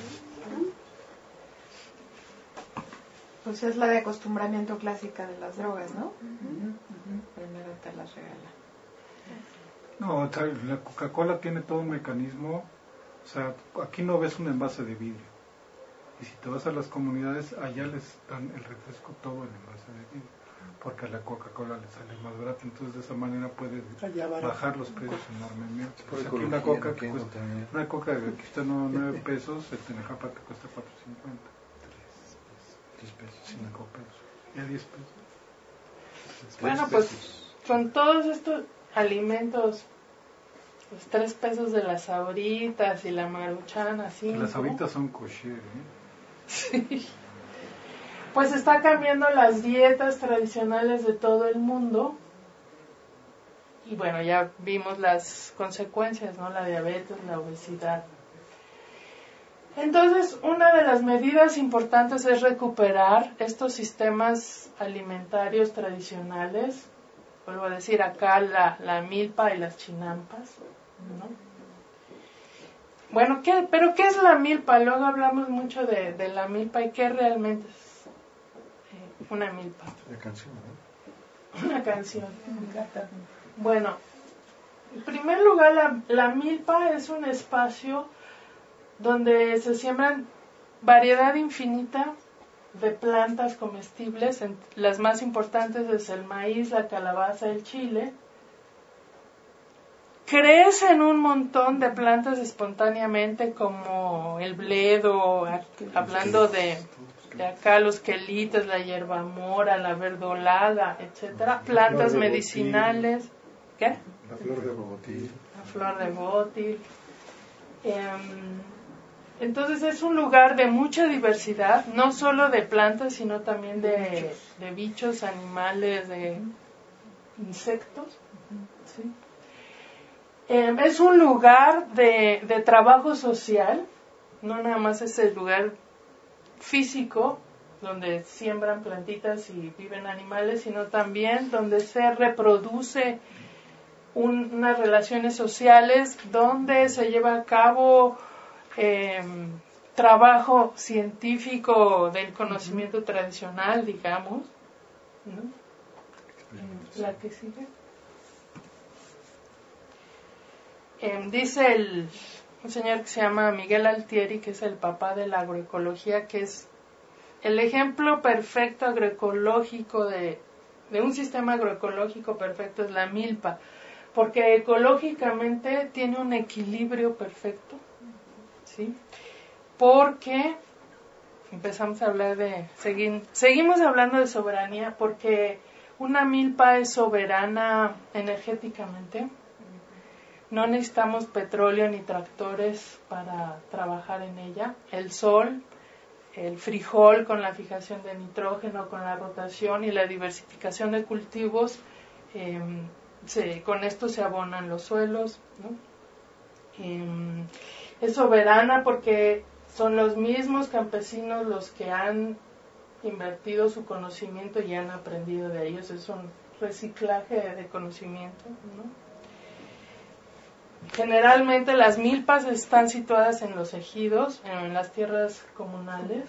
Pues es la de acostumbramiento clásica de las drogas, ¿no? Uh-huh. Uh-huh. Primero te las regala. No, o sea, la Coca-Cola tiene todo un mecanismo, o sea, aquí no ves un envase de vidrio. Y si te vas a las comunidades, allá les dan el refresco todo en envase de vidrio, porque a la Coca-Cola le sale más barato, entonces de esa manera puedes bajar los precios enormemente. O sea, aquí una coca que cuesta, una coca que cuesta nueve pesos, el Tenejapa te cuesta cuatro cincuenta. diez pesos, cinco pesos, y a diez pesos. Bueno, pues con todos estos alimentos, los tres pesos de las sabritas y la maruchan, así. Las sabritas son kosher, ¿eh? Sí. Pues está cambiando las dietas tradicionales de todo el mundo. Y bueno, ya vimos las consecuencias, ¿no? La diabetes, la obesidad. Entonces, una de las medidas importantes es recuperar estos sistemas alimentarios tradicionales. Vuelvo a decir acá la, la milpa y las chinampas, ¿no? Bueno, ¿qué, pero ¿qué es la milpa? Luego hablamos mucho de, de la milpa y qué realmente es eh, una milpa. La canción, ¿no? Una canción. Bueno, en primer lugar, la, la milpa es un espacio donde se siembran variedad infinita de plantas comestibles. Las más importantes es el maíz, la calabaza, el chile. Crecen un montón de plantas espontáneamente como el bledo, hablando de, de acá los quelites, la hierbamora, la verdolaga, etcétera, plantas medicinales. ¿Qué? La flor de botil. La flor de bótil. Eh, entonces es un lugar de mucha diversidad, no solo de plantas, sino también de, de bichos, animales, de insectos. ¿Sí? Eh, es un lugar de, de trabajo social, no nada más es el lugar físico donde siembran plantitas y viven animales, sino también donde se reproduce un, unas relaciones sociales, donde se lleva a cabo eh, trabajo científico del conocimiento tradicional, digamos, ¿no? La que sigue. Eh, dice el, un señor que se llama Miguel Altieri, que es el papá de la agroecología, que es el ejemplo perfecto agroecológico de, de un sistema agroecológico perfecto, es la milpa, porque ecológicamente tiene un equilibrio perfecto, ¿sí? Porque empezamos a hablar de, segui, seguimos hablando de soberanía, porque una milpa es soberana energéticamente. No necesitamos petróleo ni tractores para trabajar en ella. El sol, el frijol con la fijación de nitrógeno, con la rotación y la diversificación de cultivos, eh, se, con esto se abonan los suelos, ¿no? Eh, es soberana porque son los mismos campesinos los que han invertido su conocimiento y han aprendido de ellos. Es un reciclaje de conocimiento, ¿no? Generalmente las milpas están situadas en los ejidos, en las tierras comunales,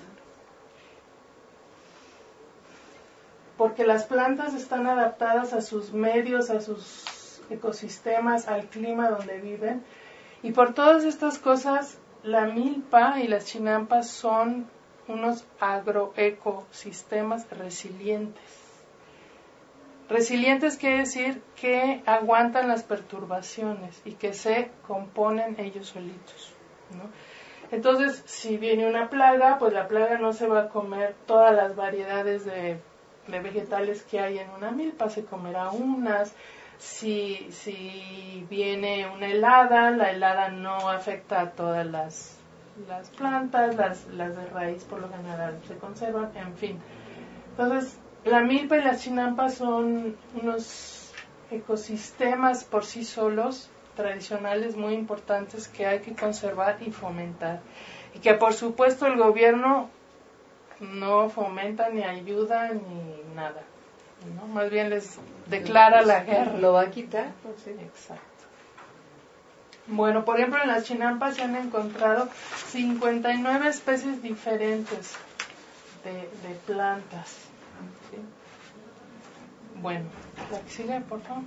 porque las plantas están adaptadas a sus medios, a sus ecosistemas, al clima donde viven, y por todas estas cosas la milpa y las chinampas son unos agroecosistemas resilientes. Resilientes quiere decir que aguantan las perturbaciones y que se componen ellos solitos, ¿no? Entonces, si viene una plaga, pues la plaga no se va a comer todas las variedades de, de vegetales que hay en una milpa, se comerá unas. Si, si viene una helada, la helada no afecta a todas las, las plantas, las, las de raíz por lo general se conservan, en fin. Entonces, la milpa y las chinampas son unos ecosistemas por sí solos, tradicionales muy importantes que hay que conservar y fomentar. Y que por supuesto el gobierno no fomenta ni ayuda ni nada, ¿no? Más bien les declara la guerra. ¿Lo va a quitar? Sí, exacto. Bueno, por ejemplo, en las chinampas se han encontrado cincuenta y nueve especies diferentes de, de plantas. ¿Sí? Bueno, la que sigue, por favor.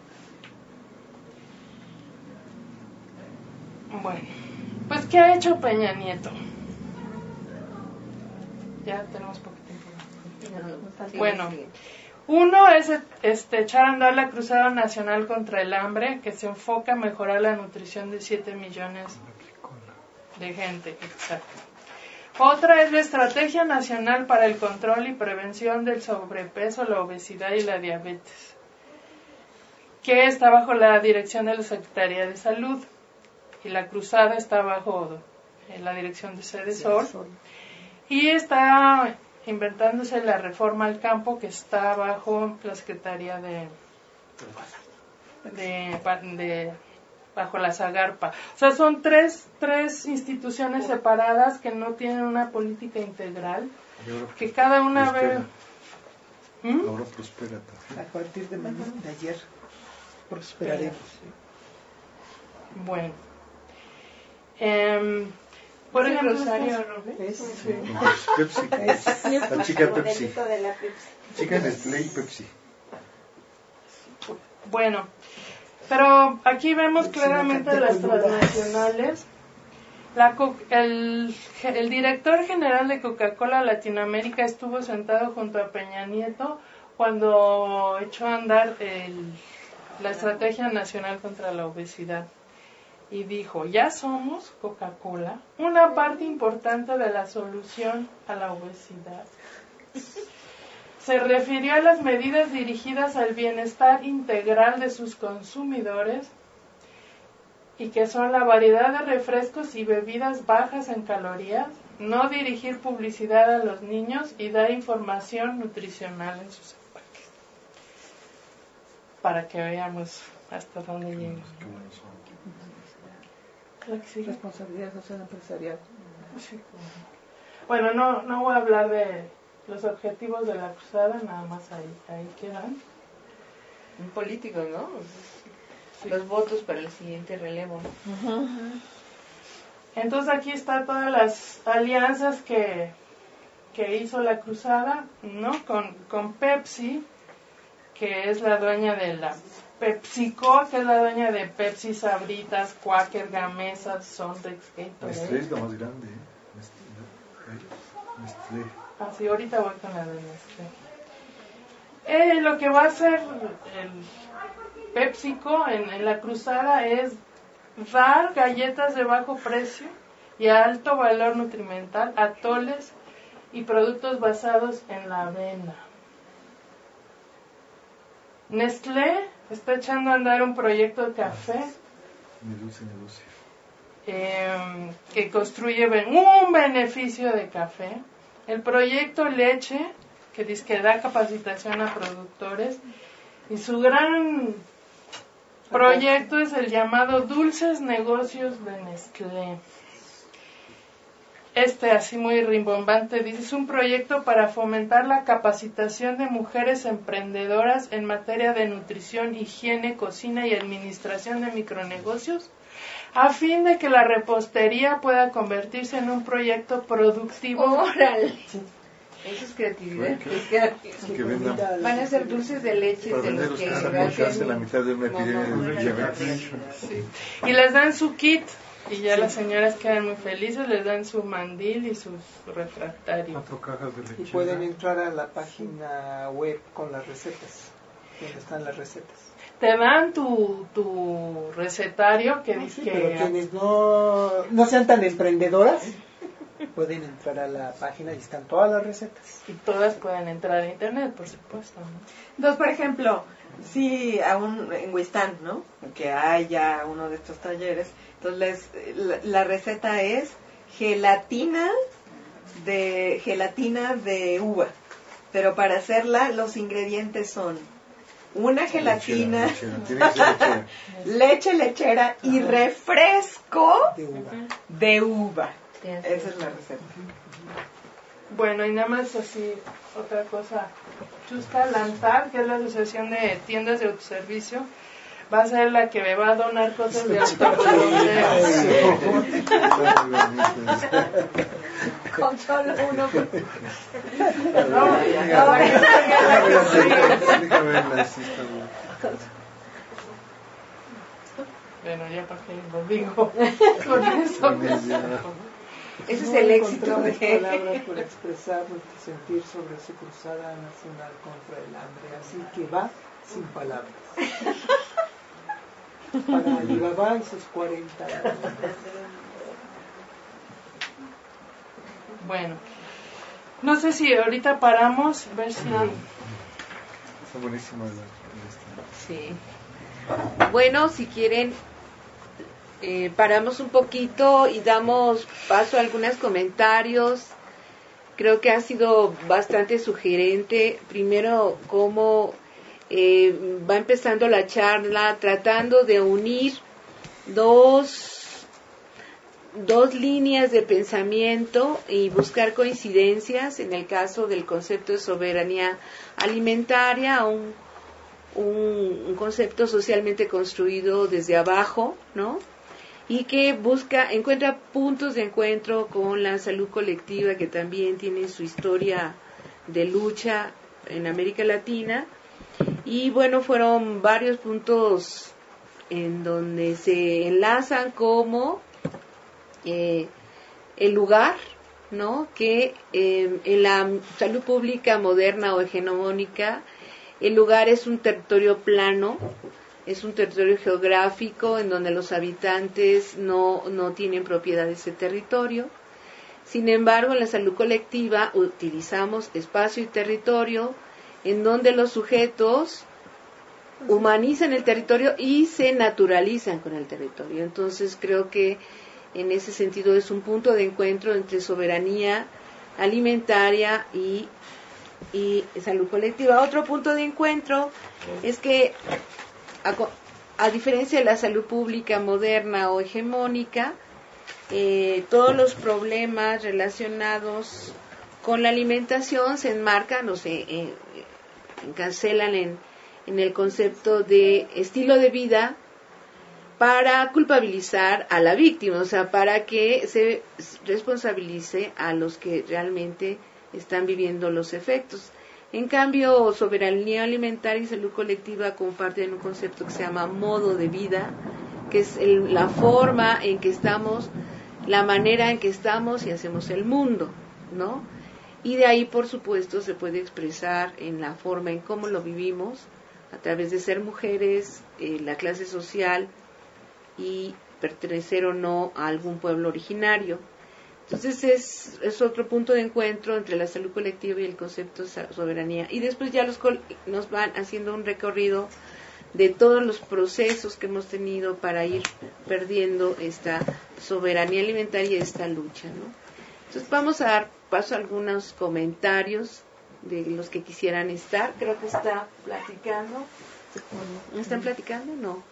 Bueno, pues ¿qué ha hecho Peña Nieto? Ya tenemos poco tiempo. Bueno, uno es este, echar a andar la Cruzada Nacional contra el Hambre, que se enfoca a mejorar la nutrición de siete millones de gente. Exacto. Otra es la Estrategia Nacional para el Control y Prevención del Sobrepeso, la Obesidad y la Diabetes, que está bajo la dirección de la Secretaría de Salud, y la Cruzada está bajo la dirección de Sedesol, y está inventándose la Reforma al Campo, que está bajo la Secretaría de, de, de bajo la Zagarpa. O sea, son tres, tres instituciones separadas que no tienen una política integral, que cada una ve... ¿Mm? Ahora prospera. A partir de mañana, de ayer, prosperaremos. Bueno. Eh, por ejemplo, Rosario es, sí. Pepsi. Es la chica Pepsi. De la Pepsi. Chica Nestlé y Pepsi. Bueno, pero aquí vemos claramente las transnacionales. La, el, el director general de Coca-Cola Latinoamérica estuvo sentado junto a Peña Nieto cuando echó a andar el, la Estrategia Nacional contra la Obesidad. Y dijo, ya somos, Coca-Cola, una parte importante de la solución a la obesidad. Se refirió a las medidas dirigidas al bienestar integral de sus consumidores y que son la variedad de refrescos y bebidas bajas en calorías, no dirigir publicidad a los niños y dar información nutricional en sus empaques. Para que veamos hasta dónde llega. Responsabilidad social empresarial. Sí. Bueno, no, no voy a hablar de los objetivos de la cruzada, nada más ahí, ahí quedan. Un político, ¿no? Sí. Los votos para el siguiente relevo. Uh-huh. Entonces aquí están todas las alianzas que, que hizo la cruzada, ¿no? Con, con Pepsi, que es la dueña de la PepsiCo, que es la dueña de Pepsi, Sabritas, Quaker, Gamesa, Sondex, Gatorade. Nestlé es la más grande, ¿eh? Nestlé. Ah, sí, ahorita voy con la de Nestlé. Eh, lo que va a hacer el PepsiCo en, en la cruzada es dar galletas de bajo precio y alto valor nutrimental, atoles y productos basados en la avena. Nestlé está echando a andar un proyecto de café Negocio, negocio. eh, que construye un beneficio de café. El proyecto Leche, que dice que da capacitación a productores, y su gran proyecto es el llamado Dulces Negocios de Nestlé. Este, así muy rimbombante, dice, es un proyecto para fomentar la capacitación de mujeres emprendedoras en materia de nutrición, higiene, cocina y administración de micronegocios, a fin de que la repostería pueda convertirse en un proyecto productivo. ¡Órale! Eso es creatividad. Que, que vendan, van a ser dulces de leche para de vender los que que hace la mitad de una epidemia de diabetes. Sí. Y les dan su kit. Y ya sí. Las señoras quedan muy felices, les dan su mandil y sus refractarios. Cuatro cajas de leche. Y pueden entrar a la página web con las recetas, donde están las recetas. Te dan tu, tu recetario que no, dice sí, que... Pero quienes no, no sean tan emprendedoras, pueden entrar a la página y están todas las recetas. Y todas pueden entrar a internet, por supuesto, ¿no? Entonces, por ejemplo, si aún en Huistán, ¿no? Que haya uno de estos talleres, entonces la, la receta es gelatina de gelatina de uva, pero para hacerla los ingredientes son una gelatina, lechera, lechera. lechera. leche lechera y refresco de uva. De uva. Esa es la receta. Bueno, y nada más así, otra cosa. Chusca Lantar, que es la Asociación de Tiendas de Autoservicio, va a ser la que me va a donar cosas de autoservicio. Con solo uno. No, ahora bueno, ya para qué lo digo. Con eso. Ese es el éxito de palabras por expresar nuestro sentir sobre su cruzada nacional contra el hambre, así que va sin palabras. Para Alibaba y sus cuarenta años. Bueno, no sé si ahorita paramos, ver si... Está buenísimo. Sí. Bueno, si quieren, eh, paramos un poquito y damos paso a algunos comentarios. Creo que ha sido bastante sugerente. Primero, cómo eh, va empezando la charla, tratando de unir dos, dos líneas de pensamiento y buscar coincidencias. En el caso del concepto de soberanía alimentaria, un Un, un concepto socialmente construido desde abajo, ¿no? Y que busca, encuentra puntos de encuentro con la salud colectiva, que también tiene su historia de lucha en América Latina. Y bueno, fueron varios puntos en donde se enlazan como eh, el lugar, ¿no? Que eh, en la salud pública moderna o hegemónica, el lugar es un territorio plano, es un territorio geográfico en donde los habitantes no, no tienen propiedad de ese territorio. Sin embargo, en la salud colectiva utilizamos espacio y territorio en donde los sujetos humanizan el territorio y se naturalizan con el territorio. Entonces, creo que en ese sentido es un punto de encuentro entre soberanía alimentaria y y salud colectiva. Otro punto de encuentro es que, a, a diferencia de la salud pública moderna o hegemónica, eh, todos los problemas relacionados con la alimentación se enmarcan o se eh, encarcelan en, en el concepto de estilo de vida para culpabilizar a la víctima, o sea, para que se responsabilice a los que realmente están viviendo los efectos. En cambio, soberanía alimentaria y salud colectiva comparten un concepto que se llama modo de vida, que es el, la forma en que estamos, la manera en que estamos y hacemos el mundo, ¿no? Y de ahí, por supuesto, se puede expresar en la forma en cómo lo vivimos, a través de ser mujeres, eh, la clase social y pertenecer o no a algún pueblo originario. Entonces es, es otro punto de encuentro entre la salud colectiva y el concepto de soberanía. Y después ya los nos van haciendo un recorrido de todos los procesos que hemos tenido para ir perdiendo esta soberanía alimentaria y esta lucha, ¿no? Entonces vamos a dar paso a algunos comentarios de los que quisieran estar. Creo que está platicando. ¿Están platicando? No.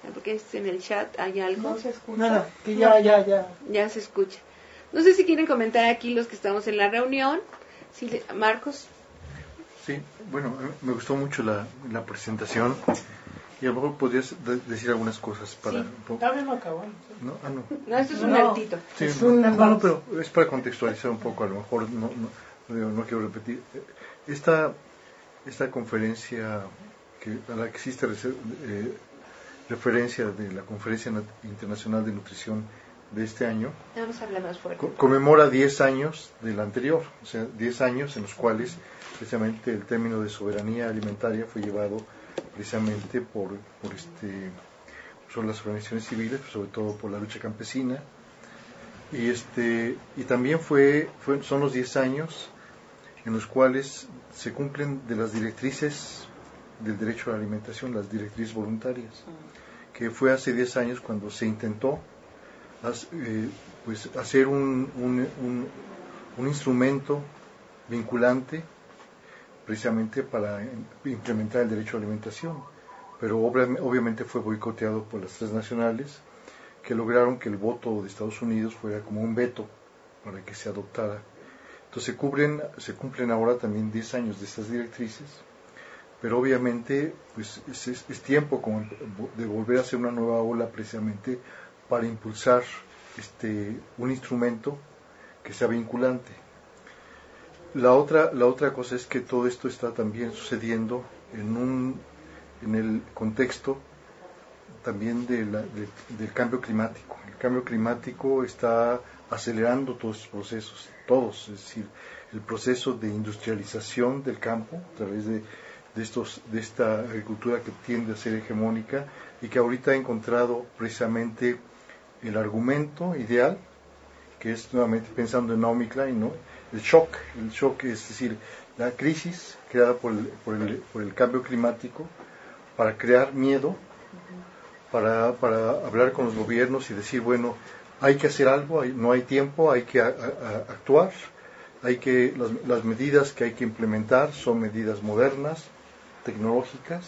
porque es en el chat hay algo. No se escucha. Nada, que ya, ya, ya. Ya se escucha. No sé si quieren comentar aquí los que estamos en la reunión. Si le- Marcos. Sí, bueno, me gustó mucho la, la presentación y a lo mejor podrías de- decir algunas cosas para... Sí. un poco- Todavía no acabó. ¿No? Ah, no. No, esto es un No. altito. Sí, Es no, una no, pausa. no, pero es para contextualizar un poco, a lo mejor no, no, no, digo, no quiero repetir. Esta, esta conferencia que, a la que existe reser- eh, referencia de la Conferencia Nat- Internacional de Nutrición de este año, Vamos a hablar más fuerte. co- conmemora diez años del anterior, o sea, diez años en los cuales precisamente el término de soberanía alimentaria fue llevado precisamente por, por este, son las organizaciones civiles, sobre todo por la lucha campesina, y este y también fue, fue son los diez años en los cuales se cumplen de las directrices del derecho a la alimentación, las directrices voluntarias, que fue hace diez años cuando se intentó as- eh, pues hacer un, un, un, un instrumento vinculante precisamente para implementar el derecho a la alimentación, pero obra- obviamente fue boicoteado por las transnacionales que lograron que el voto de Estados Unidos fuera como un veto para que se adoptara. Entonces se, cubren, se cumplen ahora también diez años de estas directrices, pero obviamente pues es, es, es tiempo como de volver a hacer una nueva ola precisamente para impulsar este, un instrumento que sea vinculante. La otra, la otra cosa es que todo esto está también sucediendo en, un, en el contexto también de la, de, del cambio climático. El cambio climático está acelerando todos estos procesos, todos, es decir, el proceso de industrialización del campo a través de, de, estos, de esta agricultura que tiende a ser hegemónica y que ahorita ha encontrado precisamente el argumento ideal, que es nuevamente pensando en Naomi Klein, ¿no? El shock, el shock es decir, la crisis creada por el, por el, por el cambio climático para crear miedo, para, para hablar con los gobiernos y decir, bueno, hay que hacer algo, hay, no hay tiempo, hay que a, a, actuar, hay que las, las medidas que hay que implementar son medidas modernas, tecnológicas,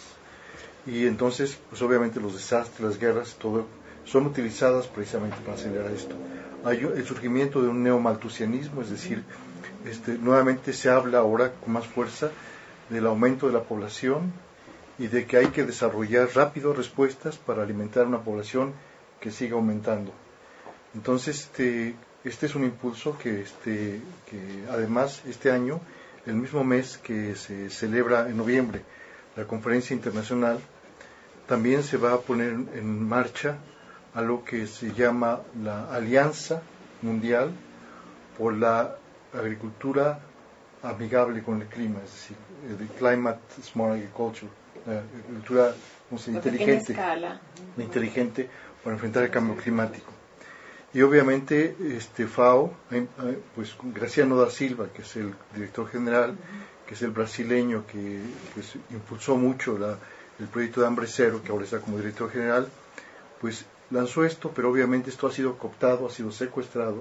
y entonces, pues obviamente los desastres, las guerras, todo son utilizadas precisamente para acelerar esto. Hay el surgimiento de un neomalthusianismo, es decir, este, nuevamente se habla ahora con más fuerza del aumento de la población y de que hay que desarrollar rápido respuestas para alimentar una población que siga aumentando. Entonces, este, este es un impulso que, este, que además este año, el mismo mes que se celebra en noviembre la conferencia internacional, también se va a poner en marcha a lo que se llama la Alianza Mundial por la Agricultura Amigable con el Clima, es decir, the Climate Smart Agriculture, la agricultura ¿cómo se dice? inteligente, inteligente para enfrentar el cambio climático. Y obviamente este FAO, pues Graciano da Silva, que es el director general, que es el brasileño que, que impulsó mucho la, el proyecto de Hambre Cero, que ahora está como director general, pues lanzó esto, pero obviamente esto ha sido cooptado, ha sido secuestrado,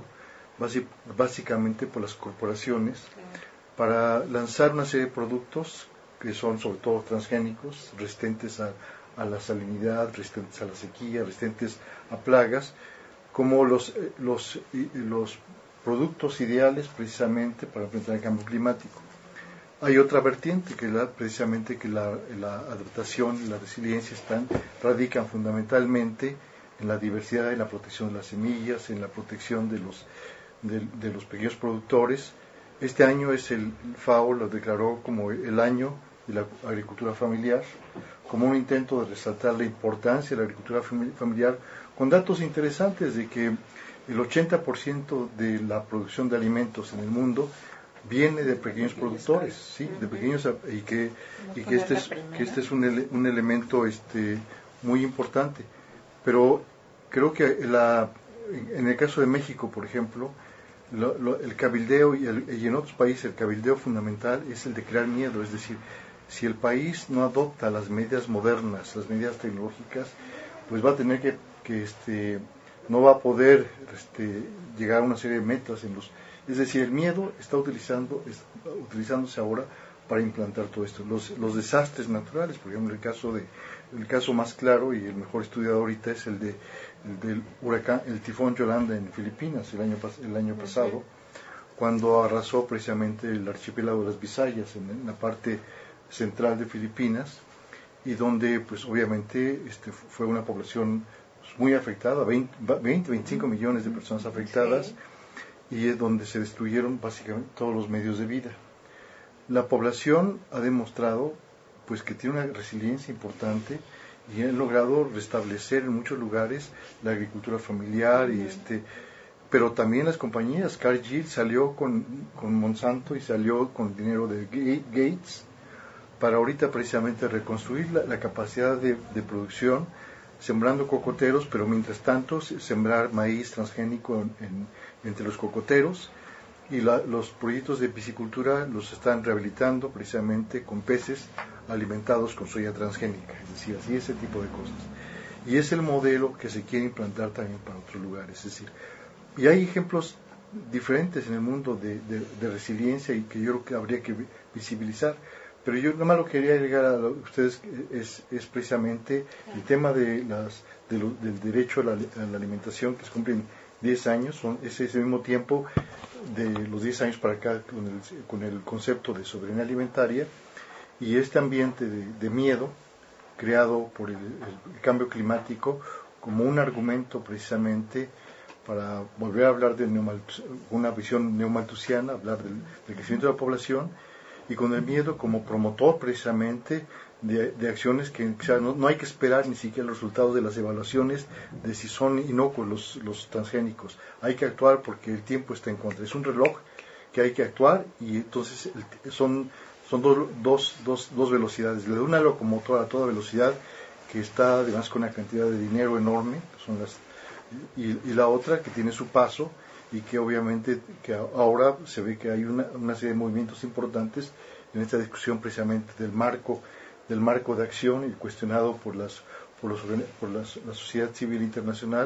básicamente por las corporaciones, para lanzar una serie de productos que son sobre todo transgénicos, resistentes a, a la salinidad, resistentes a la sequía, resistentes a plagas, como los, los, los productos ideales precisamente para enfrentar el cambio climático. Hay otra vertiente que la, precisamente que la, la adaptación y la resiliencia están, radican fundamentalmente en la diversidad, en la protección de las semillas, en la protección de los, de, de los pequeños productores. Este año es el FAO lo declaró como el año de la agricultura familiar, como un intento de resaltar la importancia de la agricultura familiar, con datos interesantes de que el ochenta por ciento de la producción de alimentos en el mundo viene de pequeños productores, sí, de pequeños, y que y que este es que este es un, ele, un elemento este muy importante. Pero creo que la en el caso de México, por ejemplo, lo, lo, el cabildeo y, el, y en otros países el cabildeo fundamental es el de crear miedo, es decir, si el país no adopta las medidas modernas, las medidas tecnológicas, pues va a tener que, que este no va a poder este, llegar a una serie de metas en los, es decir, el miedo está utilizando es, utilizándose ahora para implantar todo esto. Los, los desastres naturales, por ejemplo, el caso de el caso más claro y el mejor estudiado ahorita es el de el del huracán, el tifón Yolanda en Filipinas el año el año pasado, cuando arrasó precisamente el archipiélago de las Visayas en, en la parte central de Filipinas, y donde pues obviamente este fue una población muy afectada, veinte, veinticinco millones de personas afectadas, sí. Y es donde se destruyeron básicamente todos los medios de vida. La población ha demostrado pues que tiene una resiliencia importante y han logrado restablecer en muchos lugares la agricultura familiar, uh-huh. y este pero también las compañías. Cargill salió con, con Monsanto y salió con dinero de Gates para ahorita precisamente reconstruir la, la capacidad de, de producción, sembrando cocoteros, pero mientras tanto sembrar maíz transgénico en, en, entre los cocoteros, y la, los proyectos de piscicultura los están rehabilitando precisamente con peces alimentados con soya transgénica, es decir, así ese tipo de cosas. Y es el modelo que se quiere implantar también para otros lugares, es decir, y hay ejemplos diferentes en el mundo de, de, de resiliencia y que yo creo que habría que visibilizar. Pero yo nada más lo que quería agregar a ustedes es, es precisamente el tema de las, de lo, del derecho a la, a la alimentación, que se cumplen diez años, son, es ese mismo tiempo de los diez años para acá con el, con el concepto de soberanía alimentaria, y este ambiente de, de miedo creado por el, el cambio climático como un argumento precisamente para volver a hablar de una visión neomalthusiana, hablar del, del crecimiento de la población, y con el miedo como promotor precisamente de, de acciones que, o sea, no, no hay que esperar ni siquiera los resultados de las evaluaciones de si son inocuos los, los transgénicos. Hay que actuar porque el tiempo está en contra. Es un reloj que hay que actuar, y entonces el, son, son do, dos, dos, dos velocidades. La de una locomotora a toda velocidad que está además con una cantidad de dinero enorme, son las, y, y la otra que tiene su paso, y que obviamente que ahora se ve que hay una, una serie de movimientos importantes en esta discusión precisamente del marco del marco de acción, y cuestionado por las por, los, por las, la sociedad civil internacional.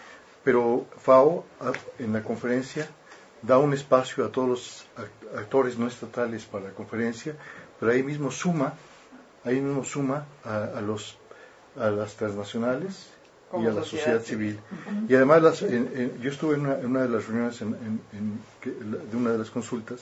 Pero FAO en la conferencia da un espacio a todos los actores no estatales para la conferencia, pero ahí mismo suma ahí mismo suma a, a los a las transnacionales y a la sociedad civil. Uh-huh. Y además, las, en, en, yo estuve en una, en una de las reuniones en, en, en, que, la, de una de las consultas,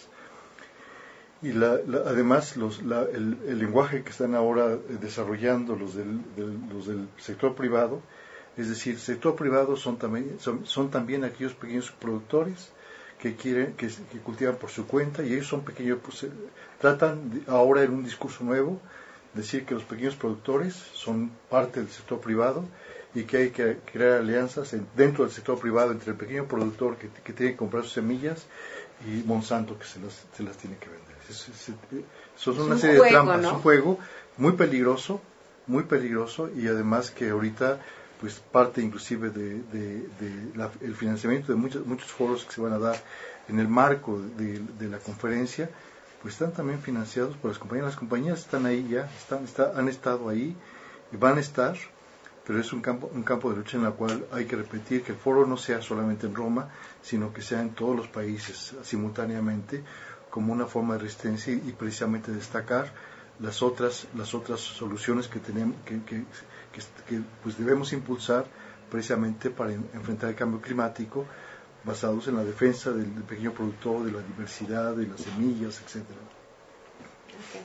y la, la, además los, la, el, el lenguaje que están ahora desarrollando los del, del, los del sector privado, es decir, el sector privado son también, son, son también aquellos pequeños productores que quieren que, que cultivan por su cuenta, y ellos son pequeños, pues, tratan de, ahora en un discurso nuevo, decir que los pequeños productores son parte del sector privado, y que hay que crear alianzas en, dentro del sector privado entre el pequeño productor que, que tiene que comprar sus semillas y Monsanto que se las, se las tiene que vender. Es, es, es, son una serie juego, de trampas, ¿no? Es un juego muy peligroso, muy peligroso, y además que ahorita pues parte inclusive de, de, de la, el financiamiento de muchos, muchos foros que se van a dar en el marco de, de la conferencia, pues están también financiados por las compañías. Las compañías están ahí ya, están, está, han estado ahí y van a estar, pero es un campo, un campo de lucha en el cual hay que repetir que el foro no sea solamente en Roma, sino que sea en todos los países simultáneamente, como una forma de resistencia, y, y precisamente destacar las otras las otras soluciones que tenemos que, que, que, que pues debemos impulsar precisamente para en, enfrentar el cambio climático, basados en la defensa del, del pequeño productor, de la diversidad, de las semillas, etcétera. Okay.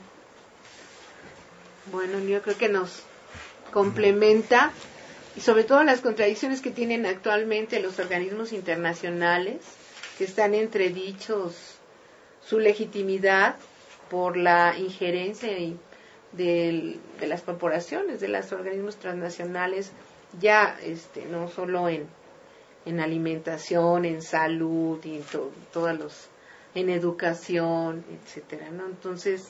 Bueno, yo creo que nos complementa, y sobre todo las contradicciones que tienen actualmente los organismos internacionales, que están entredichos su legitimidad por la injerencia y de, de las corporaciones, de los organismos transnacionales, ya este no solo en, en alimentación, en salud, y en to, todos los, en educación, etcétera, ¿no? Entonces,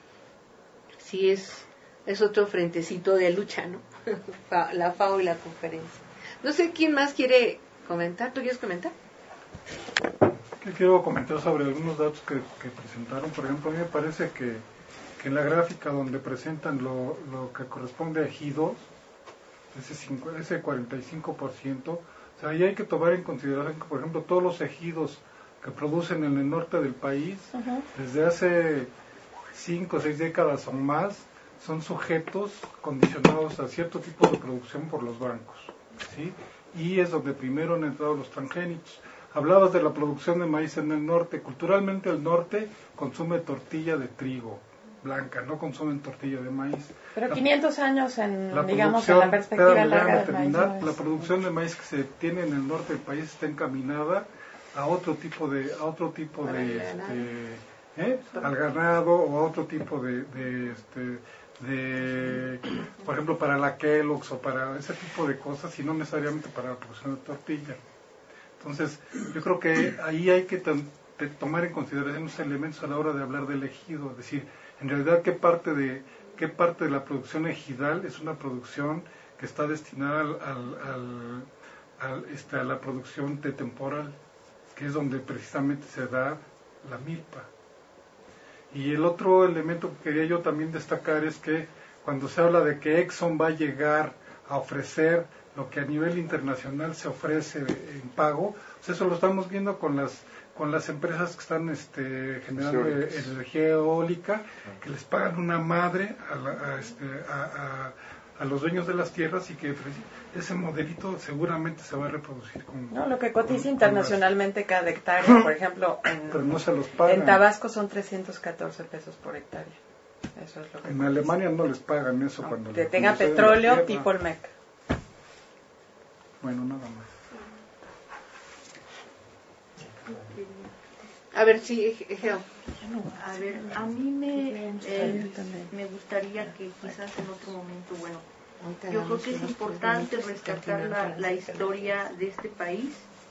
sí es es otro frentecito de lucha, ¿no? La FAO y la conferencia. No sé quién más quiere comentar. ¿Tú quieres comentar? Que quiero comentar sobre algunos datos que, que presentaron. Por ejemplo, a mí me parece que, que en la gráfica donde presentan lo, lo que corresponde a ejidos, ese, cinco, ese cuarenta y cinco por ciento, o sea, ahí hay que tomar en consideración que, por ejemplo, todos los ejidos que producen en el norte del país, uh-huh. desde hace cinco o seis décadas o más, son sujetos condicionados a cierto tipo de producción por los bancos, ¿sí? Y es donde primero han entrado los transgénicos. Hablabas de la producción de maíz en el norte. Culturalmente el norte consume tortilla de trigo blanca, no consumen tortilla de maíz. Pero la, quinientos años en, digamos, en la perspectiva larga del maíz. No es... La producción de maíz que se tiene en el norte del país está encaminada a otro tipo de, a otro tipo de, este, ¿eh? al ganado o a otro tipo de, de, este, de, por ejemplo, para la Kellogg's o para ese tipo de cosas y no necesariamente para la producción de tortilla. Entonces, yo creo que ahí hay que tomar en consideración los elementos a la hora de hablar del ejido, es decir, en realidad qué parte de qué parte de la producción ejidal es una producción que está destinada al, al, al, al, este, a la producción de temporal, que es donde precisamente se da la milpa. Y el otro elemento que quería yo también destacar es que cuando se habla de que Exxon va a llegar a ofrecer lo que a nivel internacional se ofrece en pago, pues eso lo estamos viendo con las con las empresas que están este, generando energía eólica, que les pagan una madre a, la, a, este, a, a, a los dueños de las tierras y que ese modelito seguramente se va a reproducir con... No, lo que cotiza con, internacionalmente con las... cada hectárea, por ejemplo, en, pero no se los pagan. En Tabasco son trescientos catorce pesos por hectárea. Eso es lo que en cotiza. Alemania no les pagan eso no, cuando... Que les, tenga cuando petróleo tipo el M E C. Bueno, nada más. A ver, sí, Geo. A ver, a mí me, eh, me gustaría que quizás en otro momento, bueno, yo creo que es importante rescatar la, la historia de este país,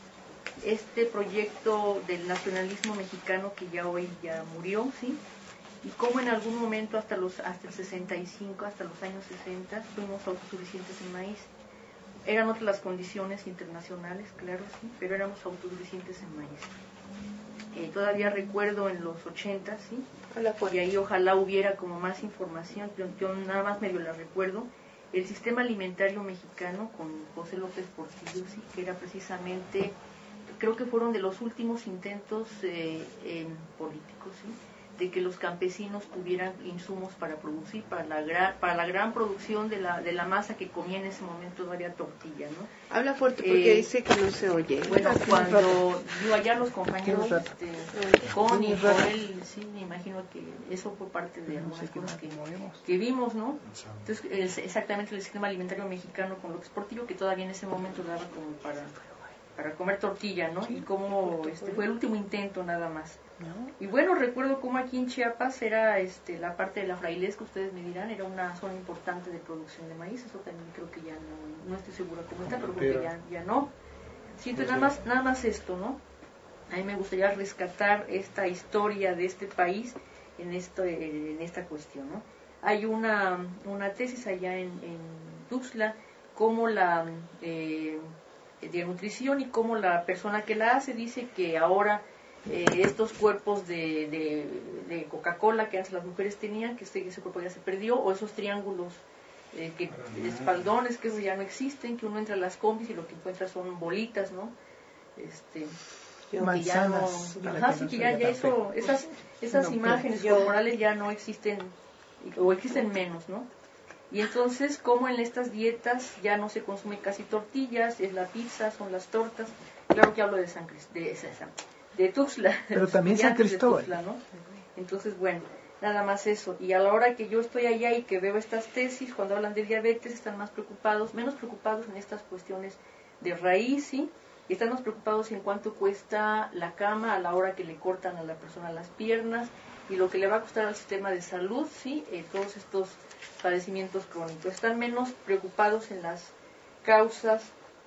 este proyecto del nacionalismo mexicano que ya hoy ya murió, ¿sí? Y cómo en algún momento hasta los hasta el sesenta y cinco, hasta los años sesenta, fuimos autosuficientes en maíz. Eran otras las condiciones internacionales, claro, sí, pero éramos autosuficientes en maíz. Eh, todavía recuerdo en los ochenta, ¿sí? Y ahí ojalá hubiera como más información, yo, yo nada más medio la recuerdo, el sistema alimentario mexicano con José López Portillo, ¿sí? Que era precisamente, creo que fueron de los últimos intentos eh, eh, políticos, ¿sí? De que los campesinos tuvieran insumos para producir, para la gran, para la gran producción de la, de la masa que comía en ese momento todavía tortilla, ¿no? Habla fuerte porque eh, dice que no se oye. Bueno, cuando yo allá los compañeros, este, con y Joel, sí, me imagino que eso fue parte de algunas cosas que, que vimos, ¿no? Entonces, es exactamente el sistema alimentario mexicano con López Portillo, que todavía en ese momento daba como para, para comer tortilla, ¿no? Y como este, fue el último intento nada más. Y bueno, recuerdo cómo aquí en Chiapas era este, la parte de la Frailesca, ustedes me dirán, era una zona importante de producción de maíz, eso también creo que ya no, no estoy segura cómo está, pero creo que ya, ya no. Sí, entonces nada más, nada más esto, ¿no? A mí me gustaría rescatar esta historia de este país en, esto, en esta cuestión, ¿no? Hay una, una tesis allá en, en Tuxtla, cómo la eh, de nutrición y cómo la persona que la hace dice que ahora Eh, estos cuerpos de, de, de Coca-Cola que antes las mujeres tenían, que ese, ese cuerpo ya se perdió, o esos triángulos eh, que espaldones que ya no existen, que uno entra a las combis y lo que encuentra son bolitas, ¿no? Este, que ya no, ajá, sí que ya, ya eso, esas, esas imágenes corporales ya no existen, o existen menos, ¿no? Y entonces, como en estas dietas ya no se consume casi tortillas, es la pizza, son las tortas, claro que hablo de San Cristóbal, de esa, esa de Tuxtla, pero también San Cristóbal, Tuxtla, ¿no? Entonces, bueno, nada más eso. Y a la hora que yo estoy allá y que veo estas tesis, cuando hablan de diabetes, están más preocupados, menos preocupados en estas cuestiones de raíz, ¿sí? Y están más preocupados en cuánto cuesta la cama a la hora que le cortan a la persona las piernas y lo que le va a costar al sistema de salud, ¿sí? Eh, todos estos padecimientos crónicos. Están menos preocupados en las causas,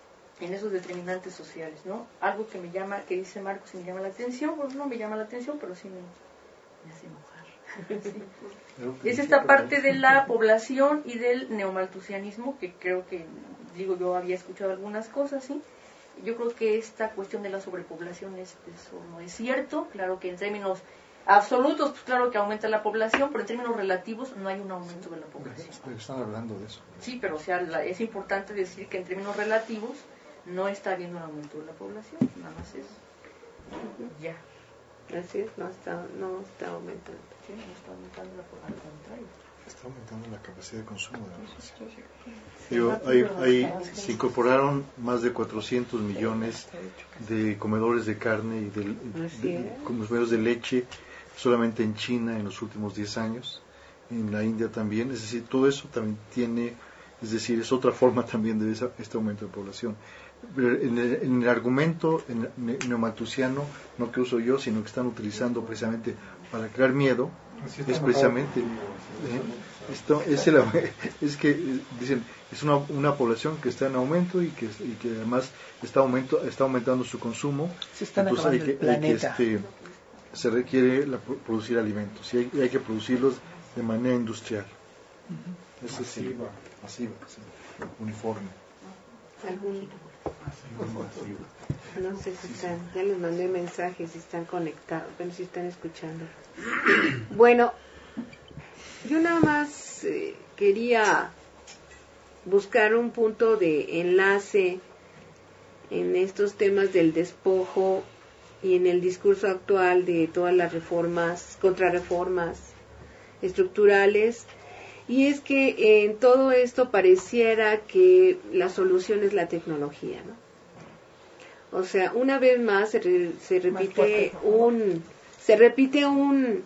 en esos determinantes sociales, ¿no? Algo que me llama, que dice Marcos, me llama la atención, pues no me llama la atención, pero sí me, me hace enojar. Sí. Es esta parte de la población y del neomaltusianismo, que creo que, digo, yo había escuchado algunas cosas, ¿sí? Yo creo que esta cuestión de la sobrepoblación, es, eso no es cierto, claro que en términos absolutos, pues claro que aumenta la población, pero en términos relativos no hay un aumento de la población. Están hablando de eso. Sí, pero o sea, la, es importante decir que en términos relativos no está habiendo un aumento de la población, nada más es ya. Así es, no está, no está aumentando. qué? No está aumentando, al contrario. Está aumentando la capacidad de consumo de la nación. Digo, hay, hay, se incorporaron más de cuatrocientos millones de comedores de carne y de, de, de comedores de leche solamente en China en los últimos diez años, en la India también, es decir, todo eso también tiene, es decir, es otra forma también de esa, este aumento de población. En el, en el argumento neomalthusiano, no que uso yo, sino que están utilizando precisamente para crear miedo, es precisamente eh, esto, es, el, es que dicen es una, una población que está en aumento y que, y que además está aumento está aumentando su consumo, se están entonces hay que, hay que este, se requiere la, producir alimentos y hay, y hay que producirlos de manera industrial. Uh-huh. Es masiva, masiva, sí, uniforme. ¿Algún? No sé si están, ya les mandé mensajes, si están conectados, pero si están escuchando. Bueno, yo nada más eh, quería buscar un punto de enlace en estos temas del despojo y en el discurso actual de todas las reformas, contrarreformas estructurales. Y es que en todo esto pareciera que la solución es la tecnología, ¿no? O sea, una vez más se, re, se repite un se repite un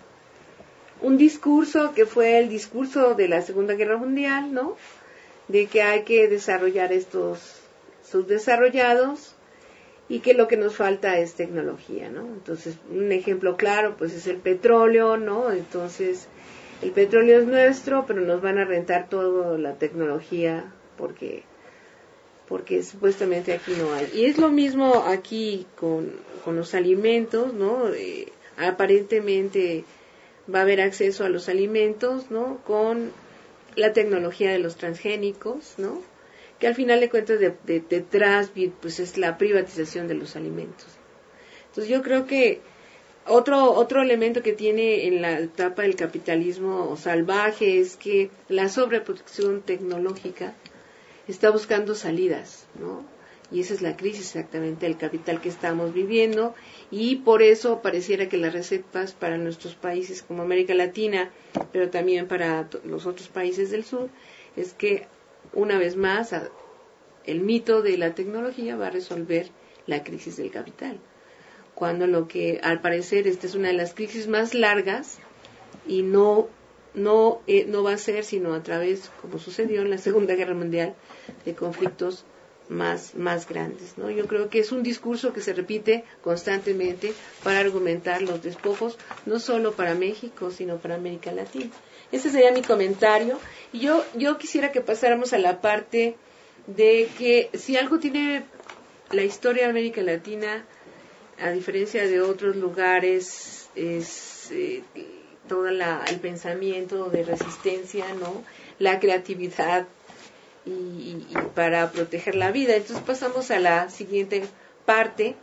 un discurso que fue el discurso de la Segunda Guerra Mundial, ¿no? De que hay que desarrollar estos subdesarrollados y que lo que nos falta es tecnología, ¿no? Entonces, un ejemplo claro, pues es el petróleo, ¿no? Entonces, el petróleo es nuestro, pero nos van a rentar toda la tecnología porque porque supuestamente aquí no hay. Y es lo mismo aquí con, con los alimentos, ¿no? Eh, aparentemente va a haber acceso a los alimentos, ¿no? Con la tecnología de los transgénicos, ¿no? Que al final de cuentas de, de, detrás pues es la privatización de los alimentos. Entonces yo creo que otro otro elemento que tiene en la etapa del capitalismo salvaje es que la sobreproducción tecnológica está buscando salidas, ¿no? Y esa es la crisis exactamente del capital que estamos viviendo, y por eso pareciera que las recetas para nuestros países como América Latina, pero también para los otros países del sur, es que una vez más el mito de la tecnología va a resolver la crisis del capital, cuando lo que al parecer esta es una de las crisis más largas y no no eh, no va a ser sino a través, como sucedió en la Segunda Guerra Mundial, de conflictos más más grandes, ¿no? Yo creo que es un discurso que se repite constantemente para argumentar los despojos, no solo para México, sino para América Latina. Ese sería mi comentario, y yo yo quisiera que pasáramos a la parte de que si algo tiene la historia de América Latina, a diferencia de otros lugares, es eh, todo la, el pensamiento de resistencia, ¿no? La creatividad y, y, y para proteger la vida. Entonces pasamos a la siguiente parte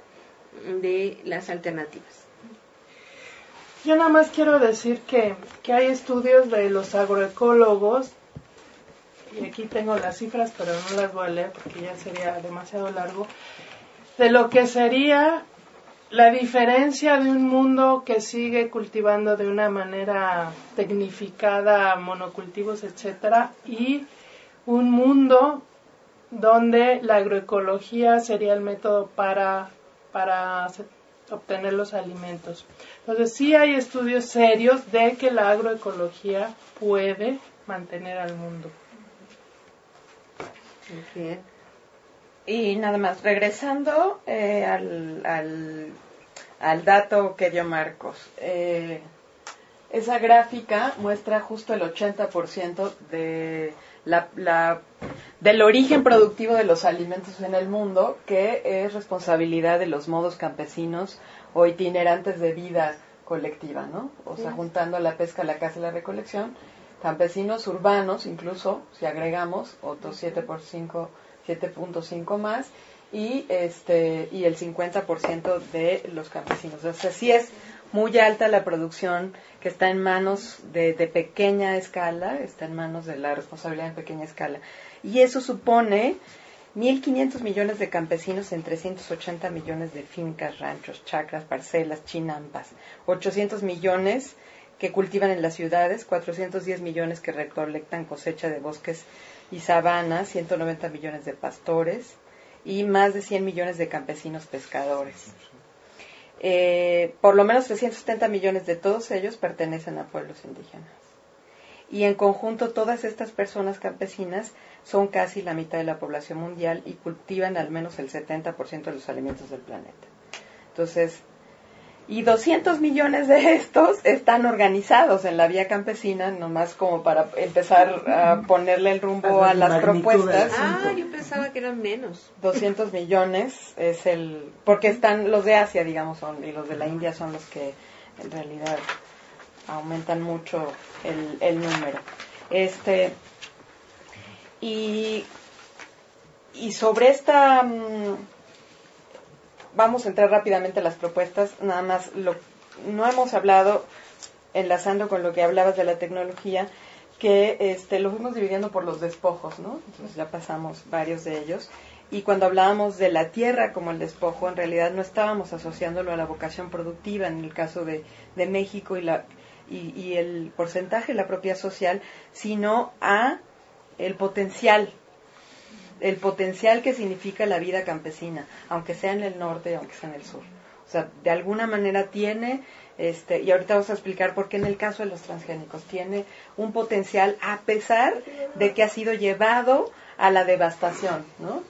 de las alternativas. Yo nada más quiero decir que, que hay estudios de los agroecólogos, y aquí tengo las cifras, pero no las voy a leer porque ya sería demasiado largo, de lo que sería la diferencia de un mundo que sigue cultivando de una manera tecnificada, monocultivos, etcétera, y un mundo donde la agroecología sería el método para, para obtener los alimentos. Entonces sí hay estudios serios de que la agroecología puede mantener al mundo. Bien. Y nada más, regresando eh, al, al, al dato que dio Marcos, eh, esa gráfica muestra justo el ochenta por ciento de la, la, del origen productivo de los alimentos en el mundo, que es responsabilidad de los modos campesinos o itinerantes de vida colectiva, ¿no? O sea, juntando la pesca, la caza y la recolección, campesinos urbanos, incluso, si agregamos, otros siete por cinco siete punto cinco más, y este y el cincuenta por ciento de los campesinos. O sea, sí es muy alta la producción que está en manos de, de pequeña escala, está en manos de la responsabilidad en pequeña escala. Y eso supone mil quinientos millones de campesinos en trescientos ochenta millones de fincas, ranchos, chacras, parcelas, chinampas, ochocientos millones que cultivan en las ciudades, cuatrocientos diez millones que recolectan cosecha de bosques y sabanas, ciento noventa millones de pastores y más de cien millones de campesinos pescadores. Eh, por lo menos trescientos setenta millones de todos ellos pertenecen a pueblos indígenas. Y en conjunto todas estas personas campesinas son casi la mitad de la población mundial y cultivan al menos el setenta por ciento de los alimentos del planeta. Entonces, y doscientos millones de estos están organizados en la vía campesina, nomás como para empezar a ponerle el rumbo a las propuestas. Ah, yo pensaba que eran menos. doscientos millones es el, porque están los de Asia, digamos, son, y los de la India son los que en realidad aumentan mucho el, el número. Este, y, y sobre esta, um, vamos a entrar rápidamente a las propuestas, nada más, lo, no hemos hablado, enlazando con lo que hablabas de la tecnología, que este, lo fuimos dividiendo por los despojos, ¿no? Entonces ya pasamos varios de ellos. Y cuando hablábamos de la tierra como el despojo, en realidad no estábamos asociándolo a la vocación productiva, en el caso de, de México y la Y, y el porcentaje de la propiedad social, sino a el potencial, el potencial que significa la vida campesina, aunque sea en el norte, aunque sea en el sur. O sea, de alguna manera tiene, este, y ahorita vamos a explicar por qué en el caso de los transgénicos, tiene un potencial a pesar de que ha sido llevado a la devastación, ¿no?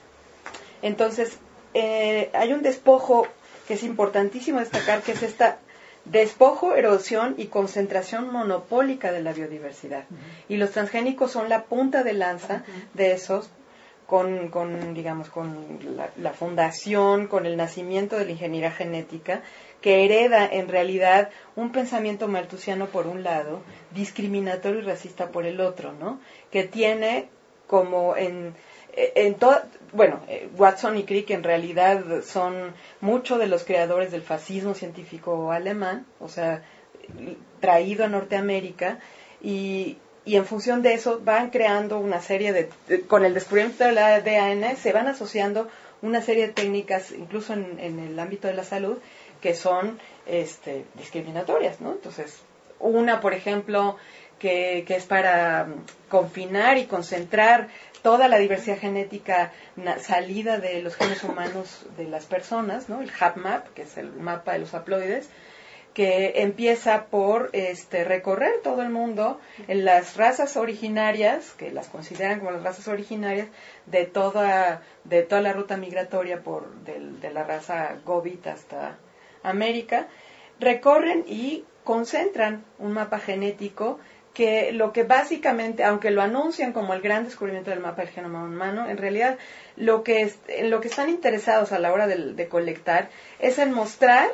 Entonces, eh, hay un despojo que es importantísimo destacar, que es esta despojo, erosión y concentración monopólica de la biodiversidad. Uh-huh. Y los transgénicos son la punta de lanza uh-huh. de esos, con, con digamos, con la, la fundación, con el nacimiento de la ingeniería genética, que hereda en realidad un pensamiento malthusiano por un lado, discriminatorio y racista por el otro, ¿no? Que tiene como en en todo, bueno, Watson y Crick en realidad son muchos de los creadores del fascismo científico alemán, o sea, traído a Norteamérica, y, y en función de eso van creando una serie de, con el descubrimiento del A D N, se van asociando una serie de técnicas, incluso en, en el ámbito de la salud, que son este, discriminatorias, ¿no? Entonces, una, por ejemplo, que, que es para confinar y concentrar toda la diversidad genética na, salida de los genes humanos de las personas, ¿no? El HapMap, que es el mapa de los haploides, que empieza por este, recorrer todo el mundo en las razas originarias, que las consideran como las razas originarias, de toda, de toda la ruta migratoria por del, de la raza Gobit hasta América, recorren y concentran un mapa genético que lo que básicamente, aunque lo anuncian como el gran descubrimiento del mapa del genoma humano, en realidad lo que es, en lo que están interesados a la hora de, de colectar es en mostrar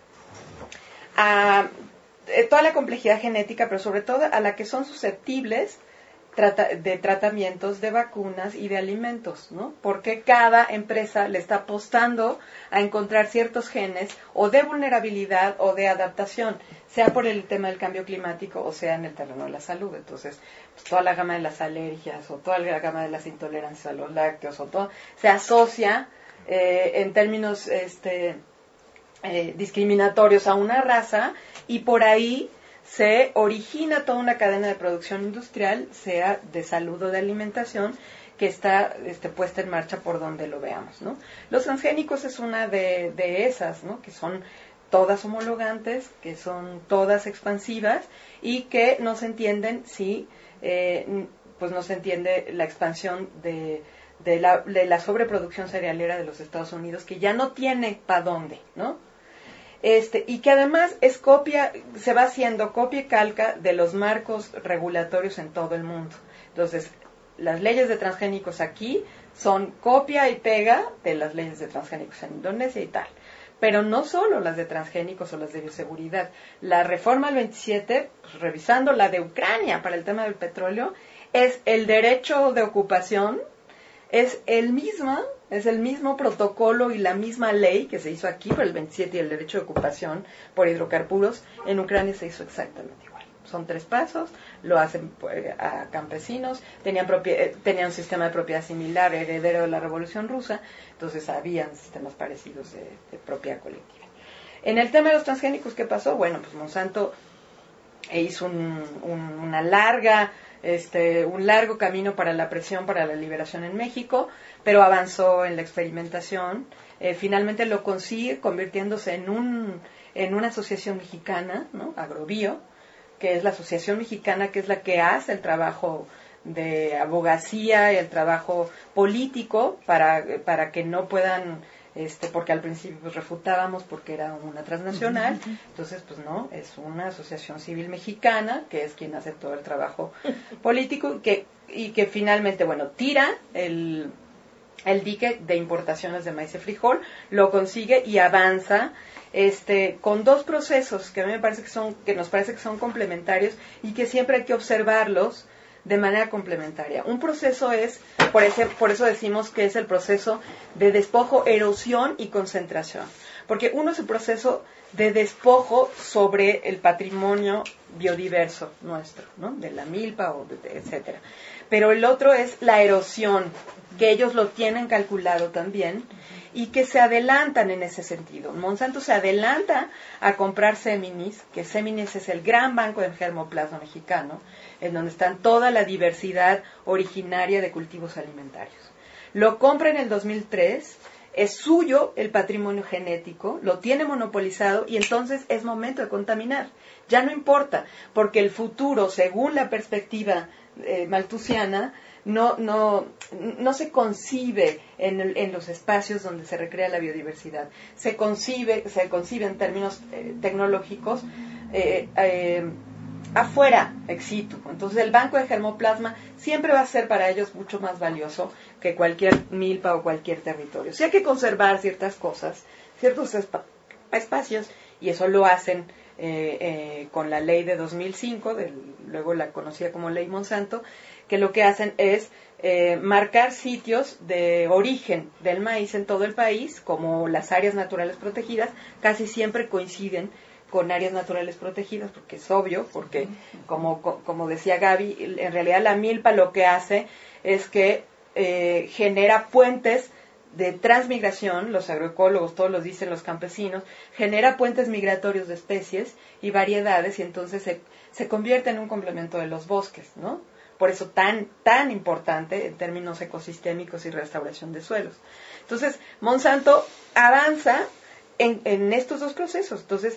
a eh, toda la complejidad genética, pero sobre todo a la que son susceptibles trata, de tratamientos, de vacunas y de alimentos, ¿no? Porque cada empresa le está apostando a encontrar ciertos genes o de vulnerabilidad o de adaptación, sea por el tema del cambio climático o sea en el terreno de la salud. Entonces, pues, toda la gama de las alergias o toda la gama de las intolerancias a los lácteos o todo se asocia eh, en términos este, eh, discriminatorios a una raza, y por ahí se origina toda una cadena de producción industrial, sea de salud o de alimentación, que está este, puesta en marcha por donde lo veamos, ¿no? Los transgénicos es una de, de esas, ¿no? Que son todas homologantes, que son todas expansivas y que no se entienden si eh, pues no se entiende la expansión de, de, la, de la sobreproducción cerealera de los Estados Unidos, que ya no tiene para dónde, ¿no? Este, y que además es copia, se va haciendo copia y calca de los marcos regulatorios en todo el mundo. Entonces, las leyes de transgénicos aquí son copia y pega de las leyes de transgénicos en Indonesia y tal. Pero no solo las de transgénicos o las de bioseguridad. La reforma al veintisiete, pues, revisando la de Ucrania para el tema del petróleo, es el derecho de ocupación, es el mismo, es el mismo protocolo y la misma ley que se hizo aquí por el veintisiete y el derecho de ocupación por hidrocarburos. En Ucrania se hizo exactamente igual. Son tres pasos, lo hacen pues, a campesinos, tenían, propie- tenían un sistema de propiedad similar, heredero de la Revolución Rusa, entonces habían sistemas parecidos de, de propiedad colectiva. En el tema de los transgénicos, ¿qué pasó? Bueno, pues Monsanto e hizo un, un, una larga, este, un largo camino para la presión para la liberación en México, pero avanzó en la experimentación. Eh, finalmente lo consigue convirtiéndose en un en una asociación mexicana, ¿no? Agrobio, que es la asociación mexicana que es la que hace el trabajo de abogacía y el trabajo político para para que no puedan este porque al principio pues, refutábamos porque era una transnacional, entonces pues no, es una asociación civil mexicana que es quien hace todo el trabajo político y que y que finalmente bueno tira el el dique de importaciones de maíz y frijol, lo consigue y avanza este con dos procesos que a mí me parece que son que nos parece que son complementarios y que siempre hay que observarlos de manera complementaria. Un proceso es, por ese, por eso decimos que es el proceso de despojo, erosión y concentración, porque uno es el proceso de despojo sobre el patrimonio biodiverso nuestro, ¿no? De la milpa o de, de, etcétera. Pero el otro es la erosión, que ellos lo tienen calculado también y que se adelantan en ese sentido. Monsanto se adelanta a comprar Seminis, que Seminis es el gran banco de germoplasma mexicano, en donde están toda la diversidad originaria de cultivos alimentarios. Lo compra en el dos mil tres, es suyo el patrimonio genético, lo tiene monopolizado y entonces es momento de contaminar. Ya no importa, porque el futuro, según la perspectiva eh, malthusiana, no no no se concibe en, el, en los espacios donde se recrea la biodiversidad. Se concibe se concibe en términos eh, tecnológicos eh, eh, afuera, ex situ. Entonces el banco de germoplasma siempre va a ser para ellos mucho más valioso que cualquier milpa o cualquier territorio. Sí hay que conservar ciertas cosas, ciertos espa- espacios, y eso lo hacen eh, eh, con la ley de dos mil cinco, del, luego la conocida como ley Monsanto, que lo que hacen es eh, marcar sitios de origen del maíz en todo el país, como las áreas naturales protegidas, casi siempre coinciden con áreas naturales protegidas, porque es obvio, porque como, como decía Gaby, en realidad la milpa lo que hace es que eh, genera puentes de transmigración, los agroecólogos todos los dicen, los campesinos, genera puentes migratorios de especies y variedades, y entonces se, se convierte en un complemento de los bosques, ¿no? Por eso tan, tan importante en términos ecosistémicos y restauración de suelos. Entonces, Monsanto avanza en, en estos dos procesos. Entonces,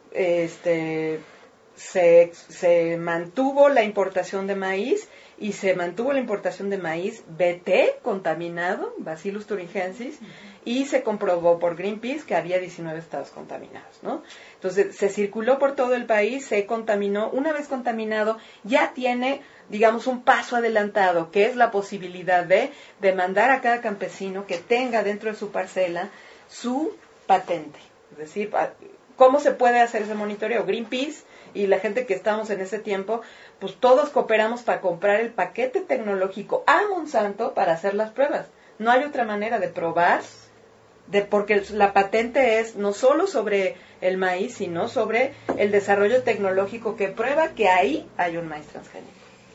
este, se, se mantuvo la importación de maíz y se mantuvo la importación de maíz B T contaminado, Bacillus thuringiensis, y se comprobó por Greenpeace que había diecinueve estados contaminados, ¿no? Entonces, se circuló por todo el país, se contaminó. Una vez contaminado, ya tiene, digamos, un paso adelantado, que es la posibilidad de demandar a cada campesino que tenga dentro de su parcela su patente. Es decir, ¿cómo se puede hacer ese monitoreo? Greenpeace y la gente que estamos en ese tiempo, pues todos cooperamos para comprar el paquete tecnológico a Monsanto para hacer las pruebas. No hay otra manera de probar, de porque la patente es no solo sobre el maíz, sino sobre el desarrollo tecnológico que prueba que ahí hay un maíz transgénico.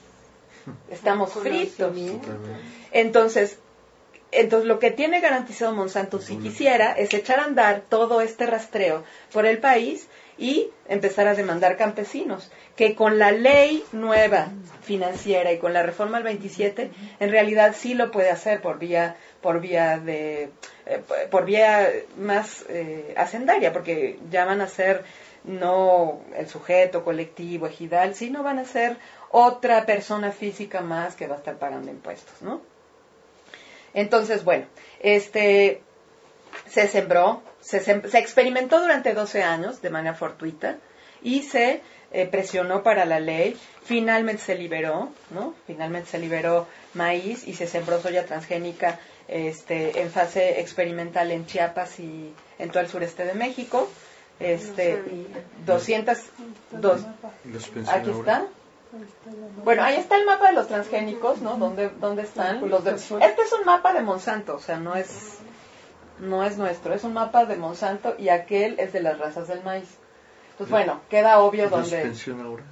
Estamos fritos. Entonces, entonces lo que tiene garantizado Monsanto, si quisiera, es echar a andar todo este rastreo por el país y empezar a demandar campesinos, que con la ley nueva financiera y con la reforma al veintisiete, en realidad sí lo puede hacer por vía por vía de eh, por vía más eh, hacendaria, porque ya van a ser no el sujeto colectivo ejidal, sino van a ser otra persona física más que va a estar pagando impuestos, ¿no? Entonces, bueno, este se sembró, se, sem- se experimentó durante doce años de manera fortuita y se eh, presionó para la ley. Finalmente se liberó, ¿no? Finalmente se liberó maíz y se sembró soya transgénica este, en fase experimental en Chiapas y en todo el sureste de México. Este, doscientos, dos, aquí está. Bueno, ahí está el mapa de los transgénicos, ¿no? ¿Dónde, dónde están? Los de, este es un mapa de Monsanto, o sea, no es no es nuestro, es un mapa de Monsanto y aquel es de las razas del maíz. Entonces, bueno, queda obvio ¿La dónde... suspensión ahora?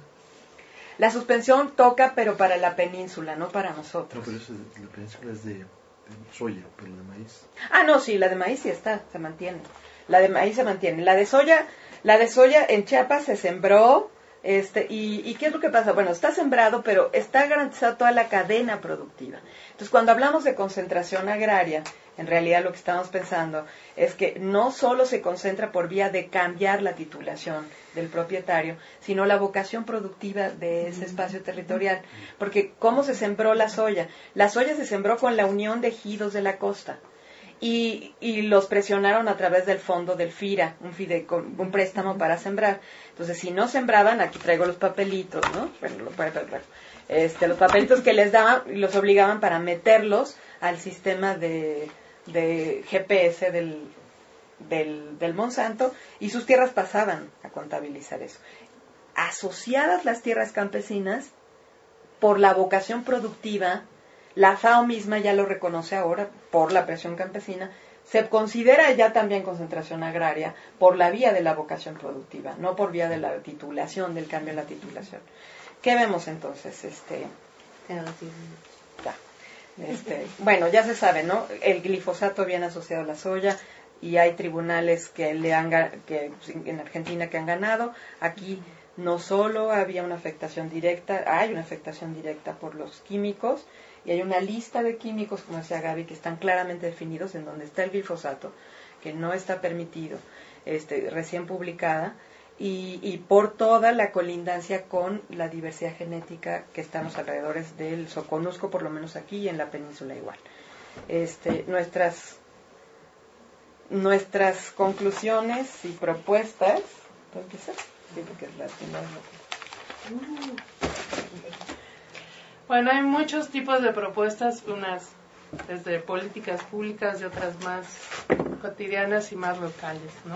La suspensión toca, pero para la península, no para nosotros. No, pero eso es, la península es de, de soya, pero la de maíz. Ah, no, sí, la de maíz sí está, se mantiene. La de maíz se mantiene. La de soya, la de soya en Chiapas se sembró Este, y, ¿Y qué es lo que pasa? Bueno, está sembrado, pero está garantizada toda la cadena productiva. Entonces, cuando hablamos de concentración agraria, en realidad lo que estamos pensando es que no solo se concentra por vía de cambiar la titulación del propietario, sino la vocación productiva de ese espacio territorial. Porque, ¿cómo se sembró la soya? La soya se sembró con la unión de ejidos de la costa. Y, y los presionaron a través del fondo del FIRA, un, fide, un préstamo para sembrar. Entonces, si no sembraban, aquí traigo los papelitos, ¿no? Bueno, lo puede ver, este, los papelitos que les daban y los obligaban para meterlos al sistema de, de G P S del, del, del Monsanto, y sus tierras pasaban a contabilizar eso. Asociadas las tierras campesinas, por la vocación productiva, la FAO misma ya lo reconoce ahora por la presión campesina, se considera ya también concentración agraria por la vía de la vocación productiva, no por vía de la titulación, del cambio en la titulación. ¿Qué vemos entonces? Este, ya, este, bueno, ya se sabe, ¿no? El glifosato viene asociado a la soya y hay tribunales que le han que en Argentina que han ganado. Aquí no solo había una afectación directa, hay una afectación directa por los químicos. Y hay una lista de químicos, como decía Gaby, que están claramente definidos en donde está el glifosato, que no está permitido, este, recién publicada, y, y por toda la colindancia con la diversidad genética que está en los alrededores del Soconusco, por lo menos aquí y en la península igual. Este, nuestras, nuestras conclusiones y propuestas, ¿puedo empezar? Sí, porque es la primera. Bueno, hay muchos tipos de propuestas, unas desde políticas públicas y otras más cotidianas y más locales, ¿no?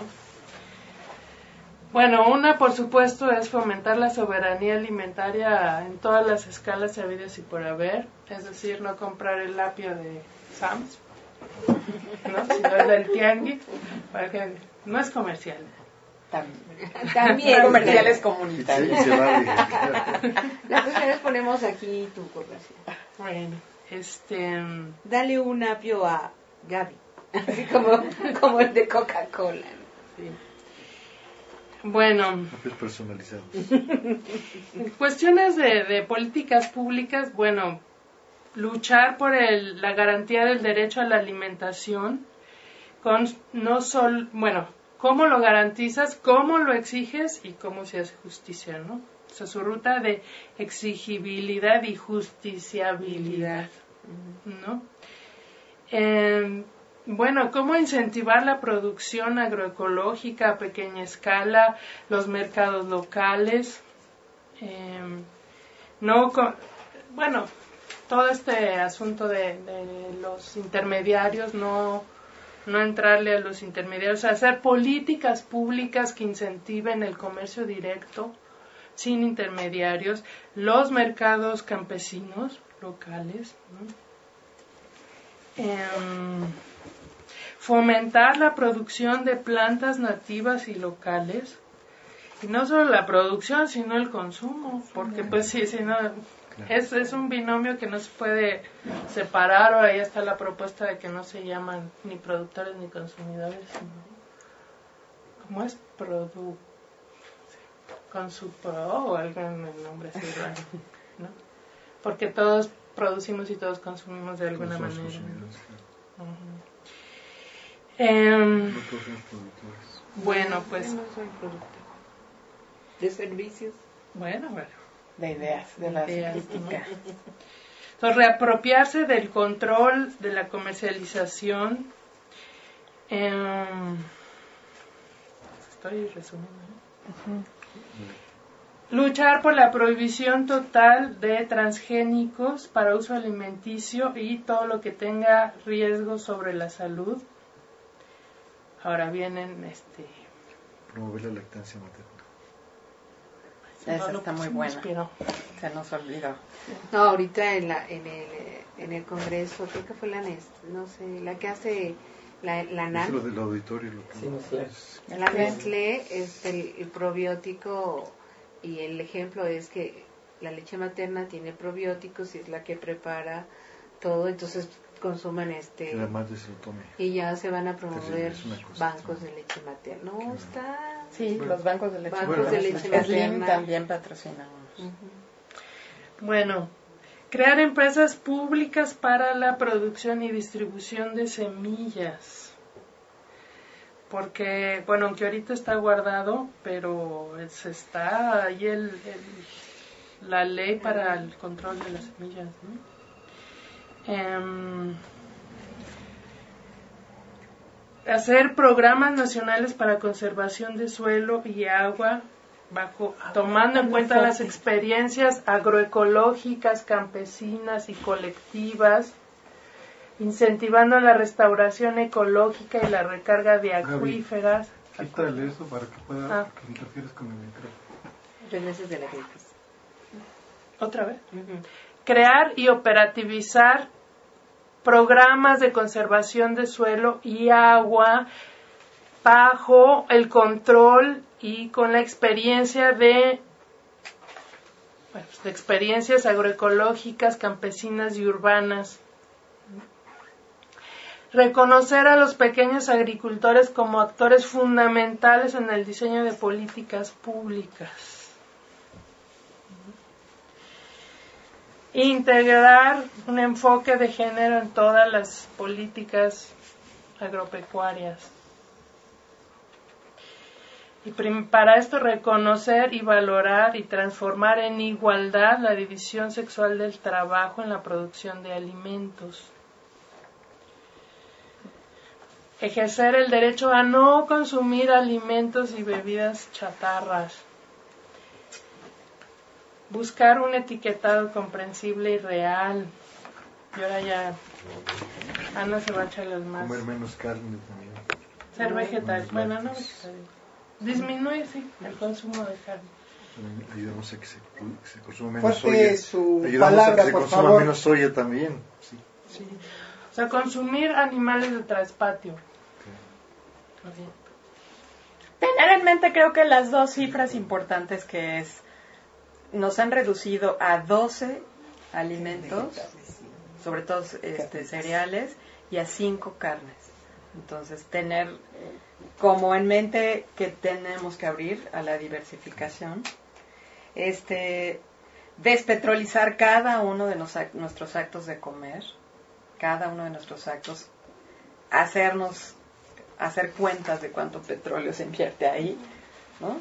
Bueno, una por supuesto es fomentar la soberanía alimentaria en todas las escalas habidas y por haber, es decir, no comprar el apio de Sam's, ¿no? Sino el del tianguis, porque no es comercial. También, también comerciales comunitarios. Sí, se vale. Nosotros les ponemos aquí tu comercial. Bueno, este... Dale un apio a Gaby, así como, como el de Coca-Cola. Sí. Bueno, apios personalizados. Cuestiones de, de políticas públicas, bueno, luchar por el, la garantía del derecho a la alimentación, con no solo, bueno, cómo lo garantizas, cómo lo exiges y cómo se hace justicia, ¿no? O sea, su ruta de exigibilidad y justiciabilidad, ¿no? Eh, bueno, cómo incentivar la producción agroecológica a pequeña escala, los mercados locales, eh, no, con, bueno, todo este asunto de, de los intermediarios, no no entrarle a los intermediarios, hacer políticas públicas que incentiven el comercio directo, sin intermediarios, los mercados campesinos locales, ¿no? eh, fomentar la producción de plantas nativas y locales, y no solo la producción, sino el consumo, porque pues sí, si no... Es, es un binomio que no se puede separar, o ahí está la propuesta de que no se llaman ni productores ni consumidores, sino, ¿cómo es? Produ... con su pro o algo en el nombre así, ¿no? Porque todos producimos y todos consumimos de alguna manera. Uh-huh. eh, no todos somos productores. Bueno, pues... Yo no soy productor. ¿De servicios? Bueno, bueno. De ideas, de las ideas, críticas. ¿no? Entonces, reapropiarse del control de la comercialización. Eh, estoy resumiendo. ¿eh? Uh-huh. Luchar por la prohibición total de transgénicos para uso alimenticio y todo lo que tenga riesgo sobre la salud. Ahora vienen este. Promover la lactancia materna. Esa está muy buena. Se nos olvidó. No, ahorita en la en el en el Congreso, creo que fue la Nes, no sé, la que hace la la N A M. Es lo del auditorio, lo que sí, Nestlé. La Nestlé es el, el probiótico, y el ejemplo es que la leche materna tiene probióticos y es la que prepara todo, entonces consuman este que la madre se lo tome. y ya se van a promover Terrible, bancos de leche materna. No, está Sí, bueno, los bancos de leche. Bancos Bueno, de leche Slim también patrocinamos. Uh-huh. Bueno, crear empresas públicas para la producción y distribución de semillas. Porque, bueno, aunque ahorita está guardado, pero es, está ahí el, el, la ley para el control de las semillas, ¿no? Um, hacer programas nacionales para conservación de suelo y agua, bajo tomando en cuenta las experiencias agroecológicas, campesinas y colectivas, incentivando la restauración ecológica y la recarga de acuíferas. Quítale eso para que pueda, ah. que interfieres con el micrófono. Reneses de la crisis. ¿Otra vez? Uh-huh. Crear y operativizar programas de conservación de suelo y agua bajo el control y con la experiencia de, bueno, de experiencias agroecológicas, campesinas y urbanas. Reconocer a los pequeños agricultores como actores fundamentales en el diseño de políticas públicas. Integrar un enfoque de género en todas las políticas agropecuarias. Y para esto reconocer y valorar y transformar en igualdad la división sexual del trabajo en la producción de alimentos. Ejercer el derecho a no consumir alimentos y bebidas chatarras. Buscar un etiquetado comprensible y real. Y ahora ya Ana se va a echar las más. Comer menos carne también. Ser vegetariano. Bueno, no vegetariano. Disminuye, sí, el consumo de carne. Ayudamos a que se, que se consuma menos Fuerte soya. su Ayudamos palabra, a que se por consuma favor. menos soya también. Sí. Sí. O sea, consumir animales de traspatio. Okay. Tener en mente, creo que las dos cifras importantes que es, nos han reducido a doce alimentos, sobre todo este, cereales, y a cinco carnes. Entonces, tener como en mente que tenemos que abrir a la diversificación, este, despetrolizar cada uno de nos, nuestros actos de comer, cada uno de nuestros actos, hacernos, hacer cuentas de cuánto petróleo se invierte ahí, ¿no?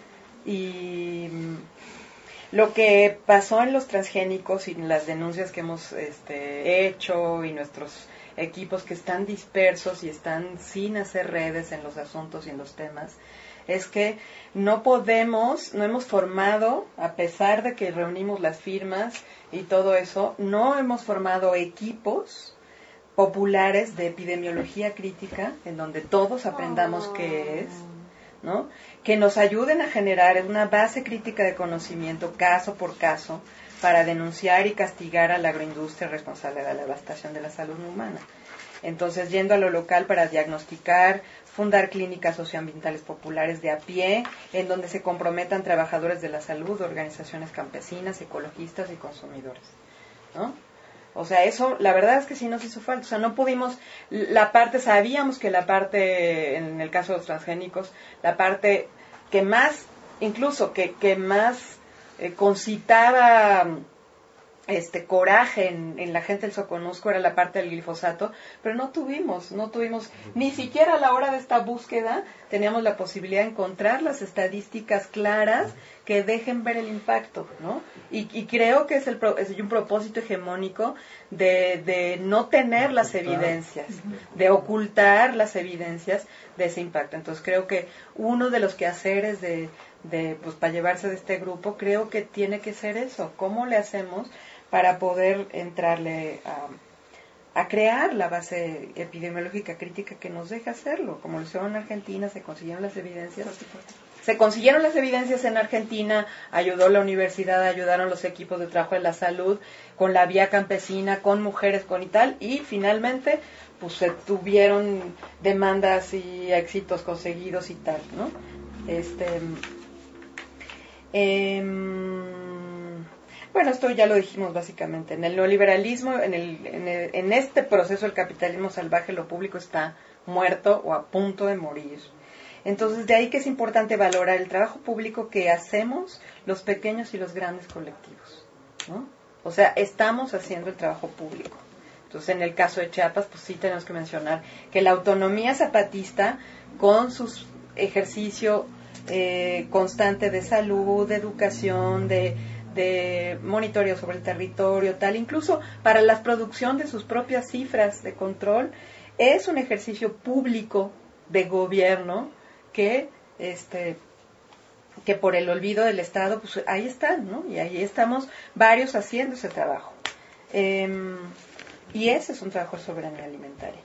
Y lo que pasó en los transgénicos y en las denuncias que hemos este, hecho y nuestros equipos que están dispersos y están sin hacer redes en los asuntos y en los temas, es que no podemos, no hemos formado, a pesar de que reunimos las firmas y todo eso, no hemos formado equipos populares de epidemiología crítica en donde todos aprendamos qué es, ¿no? Que nos ayuden a generar una base crítica de conocimiento caso por caso para denunciar y castigar a la agroindustria responsable de la devastación de la salud humana. Entonces, yendo a lo local para diagnosticar, fundar clínicas socioambientales populares de a pie, en donde se comprometan trabajadores de la salud, organizaciones campesinas, ecologistas y consumidores, ¿no? O sea, eso, la verdad es que sí nos hizo falta. O sea, no pudimos, la parte, sabíamos que la parte, en el caso de los transgénicos, la parte que más, incluso que, que más eh, concitaba este coraje en, en la gente del Soconusco era la parte del glifosato, pero no tuvimos, no tuvimos, ni siquiera a la hora de esta búsqueda teníamos la posibilidad de encontrar las estadísticas claras que dejen ver el impacto, ¿no? Y, y creo que es, el, es un propósito hegemónico de, de no tener las evidencias, de ocultar las evidencias de ese impacto. Entonces creo que uno de los quehaceres de, de pues para llevarse de este grupo, creo que tiene que ser eso, ¿cómo le hacemos para poder entrarle a, a crear la base epidemiológica crítica que nos deja hacerlo? Como lo hicieron en Argentina, se consiguieron las evidencias. Se consiguieron las evidencias en Argentina, ayudó la universidad, ayudaron los equipos de trabajo de la salud, con la vía campesina, con mujeres, con y tal, y finalmente pues se tuvieron demandas y éxitos conseguidos y tal, ¿no? Este... Eh, Bueno, esto ya lo dijimos básicamente. En el neoliberalismo, en, el, en, el, en este proceso del capitalismo salvaje, lo público está muerto o a punto de morir. Entonces, de ahí que es importante valorar el trabajo público que hacemos los pequeños y los grandes colectivos, ¿no? O sea, estamos haciendo el trabajo público. Entonces, en el caso de Chiapas, pues sí tenemos que mencionar que la autonomía zapatista, con su ejercicio eh, constante de salud, de educación, de, de monitoreo sobre el territorio, tal, incluso para la producción de sus propias cifras de control, es un ejercicio público de gobierno que este que por el olvido del Estado, pues ahí están, ¿no? Y ahí estamos varios haciendo ese trabajo. Eh, y ese es un trabajo de soberanía alimentaria.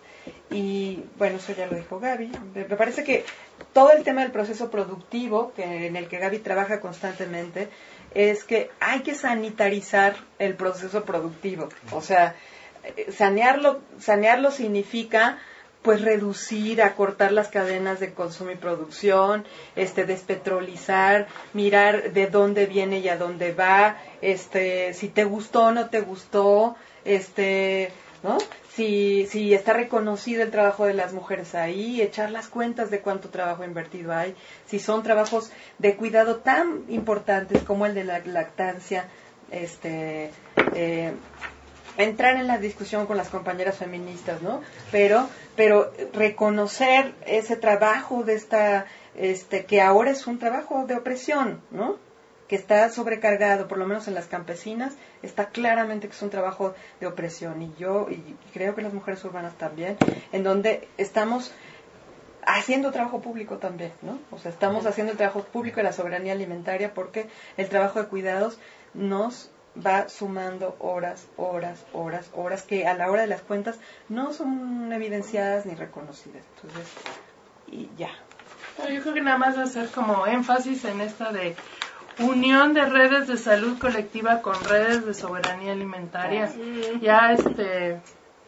Y bueno, eso ya lo dijo Gaby. Me parece que todo el tema del proceso productivo, que en el que Gaby trabaja constantemente, es que hay que sanitarizar el proceso productivo. O sea, sanearlo, sanearlo significa pues reducir, acortar las cadenas de consumo y producción, este despetrolizar, mirar de dónde viene y a dónde va, este si te gustó o no te gustó, este, ¿no? Si si está reconocido el trabajo de las mujeres ahí, echar las cuentas de cuánto trabajo invertido hay, si son trabajos de cuidado tan importantes como el de la lactancia, este eh, entrar en la discusión con las compañeras feministas, ¿no? Pero, pero reconocer ese trabajo de esta, este, que ahora es un trabajo de opresión, ¿no? Que está sobrecargado, por lo menos en las campesinas, está claramente que es un trabajo de opresión. Y yo, y creo que las mujeres urbanas también, en donde estamos haciendo trabajo público también, ¿no? O sea, estamos haciendo el trabajo público de la soberanía alimentaria porque el trabajo de cuidados nos va sumando horas, horas, horas, horas que a la hora de las cuentas no son evidenciadas ni reconocidas. Entonces, y ya. Yo creo que nada más hacer como énfasis en esta de unión de redes de salud colectiva con redes de soberanía alimentaria. Sí. Ya este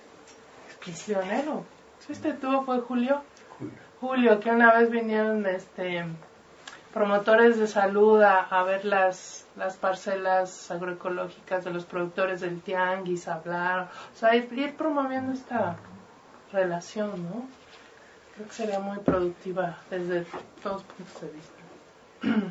prisionero, ¿este tuvo fue Julio? Julio? Julio, que una vez vinieron este promotores de salud a, a ver las las parcelas agroecológicas de los productores del tianguis, hablar, o sea, ir, ir promoviendo esta relación, ¿no? Creo que sería muy productiva desde todos puntos de vista.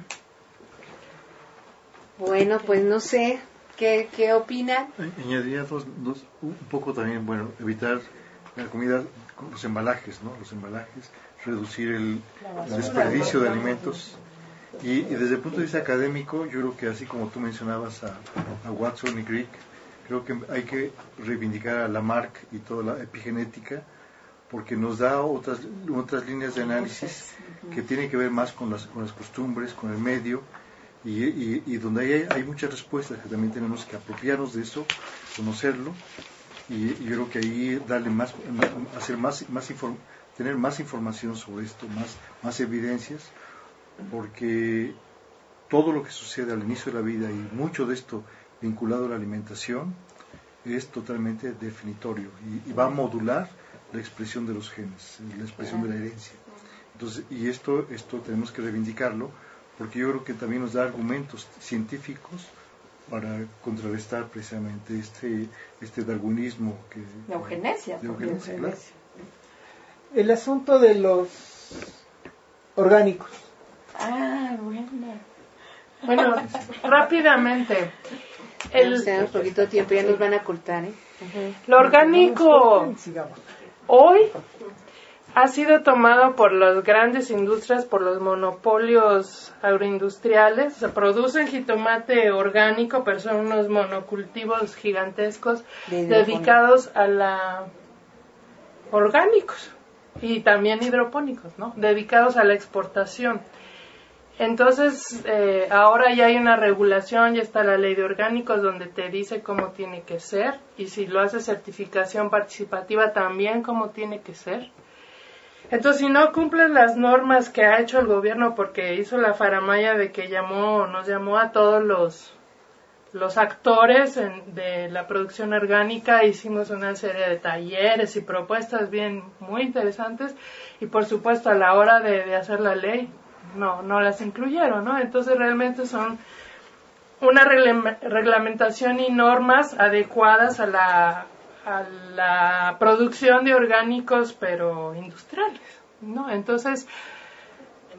Bueno, pues no sé, ¿qué, qué opinan? Añadiría dos, dos, un poco también, bueno, evitar la comida, los embalajes, ¿no? Los embalajes, reducir el, el desperdicio de alimentos. Y, y desde el punto de vista académico, yo creo que así como tú mencionabas a, a Watson y Crick, creo que hay que reivindicar a Lamarck y toda la epigenética, porque nos da otras otras líneas de análisis que tienen que ver más con las, con las costumbres, con el medio, y, y, y donde hay, hay muchas respuestas que también tenemos que apropiarnos de eso, conocerlo, y, y yo creo que ahí darle más, hacer más, más inform, tener más información sobre esto, más, más evidencias, porque todo lo que sucede al inicio de la vida y mucho de esto vinculado a la alimentación es totalmente definitorio y, y va a modular la expresión de los genes, la expresión de la herencia. Entonces, y esto, esto tenemos que reivindicarlo, porque yo creo que también nos da argumentos científicos para contrarrestar precisamente este este darwinismo que de eugenesia, de eugenesia, claro. El asunto de los orgánicos. Ah, bueno. Bueno, rápidamente. El, tenemos poquito tiempo, ya nos van a ocultar, ¿eh? Uh-huh. Lo orgánico hoy ha sido tomado por las grandes industrias, por los monopolios agroindustriales. Se producen jitomate orgánico, pero son unos monocultivos gigantescos de dedicados a la orgánicos y también hidropónicos, ¿no? Dedicados a la exportación. Entonces, eh, ahora ya hay una regulación, ya está la ley de orgánicos donde te dice cómo tiene que ser, y si lo hace certificación participativa también cómo tiene que ser. Entonces, si no cumples las normas que ha hecho el gobierno, porque hizo la faramaya de que llamó, nos llamó a todos los, los actores en, de la producción orgánica, hicimos una serie de talleres y propuestas bien muy interesantes, y por supuesto a la hora de, de hacer la ley, no no las incluyeron, ¿no? Entonces realmente son una regle- reglamentación y normas adecuadas a la a la producción de orgánicos pero industriales, ¿no? Entonces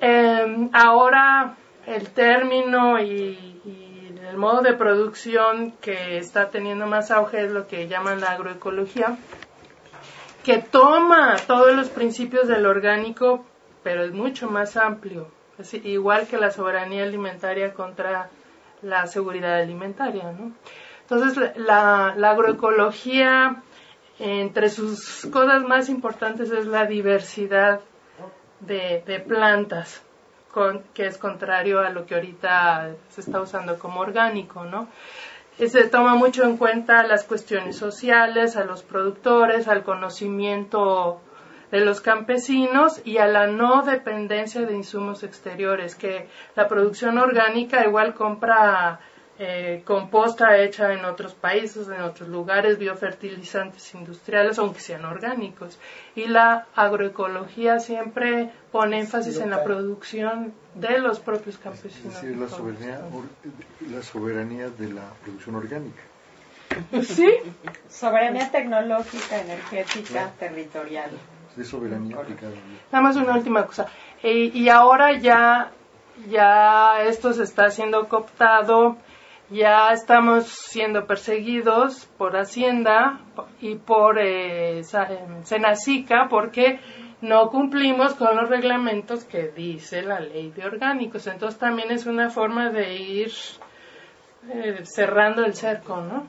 Eh, ahora el término y, y el modo de producción que está teniendo más auge es lo que llaman la agroecología, que toma todos los principios del orgánico, pero es mucho más amplio, es igual que la soberanía alimentaria contra la seguridad alimentaria, ¿no? Entonces, la, la agroecología, entre sus cosas más importantes es la diversidad de, de plantas, con, que es contrario a lo que ahorita se está usando como orgánico, ¿no? Y se toma mucho en cuenta las cuestiones sociales, a los productores, al conocimiento de los campesinos y a la no dependencia de insumos exteriores, que la producción orgánica igual compra eh, composta hecha en otros países, en otros lugares, biofertilizantes industriales, aunque sean orgánicos. Y la agroecología siempre pone énfasis en la producción de los propios campesinos. Es decir, la soberanía, la soberanía de la producción orgánica. Sí. Soberanía tecnológica, energética, territorial. De soberanía aplicada. Nada más una última cosa. E, y ahora ya, ya esto se está siendo cooptado, ya estamos siendo perseguidos por Hacienda y por eh, Senacica porque no cumplimos con los reglamentos que dice la ley de orgánicos. Entonces también es una forma de ir eh, cerrando el cerco, ¿no?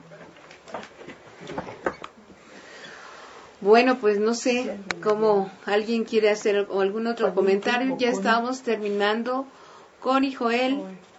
Bueno, pues no sé cómo alguien quiere hacer o algún otro comentario. Ya estamos terminando. Connie, Joel.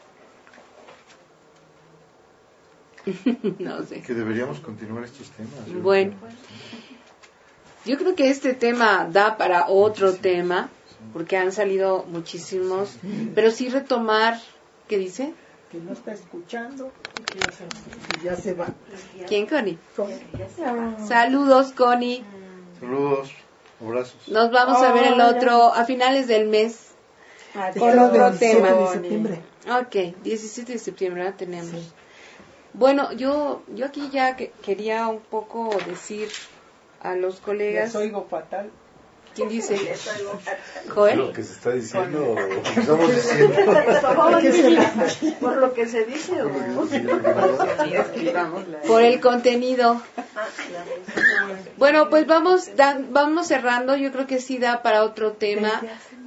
No sé. Que deberíamos continuar estos temas. Yo bueno, yo creo que este tema da para otro tema, porque han salido muchísimos, pero sí retomar, ¿qué dice? Que no está escuchando y ya se va. ¿Quién, Connie? Saludos, Connie. Saludos, abrazos. Nos vamos a ver el otro a finales del mes con otro tema. diecisiete de septiembre. Ok, diecisiete de septiembre la tenemos. Sí. Bueno, yo yo aquí ya que quería un poco decir a los colegas. Les oigo fatal. ¿Quién dice? ¿Joel? Lo que se está diciendo, lo que estamos diciendo. Por lo que se dice o por el contenido. Bueno, pues vamos da, vamos cerrando. Yo creo que sí da para otro tema.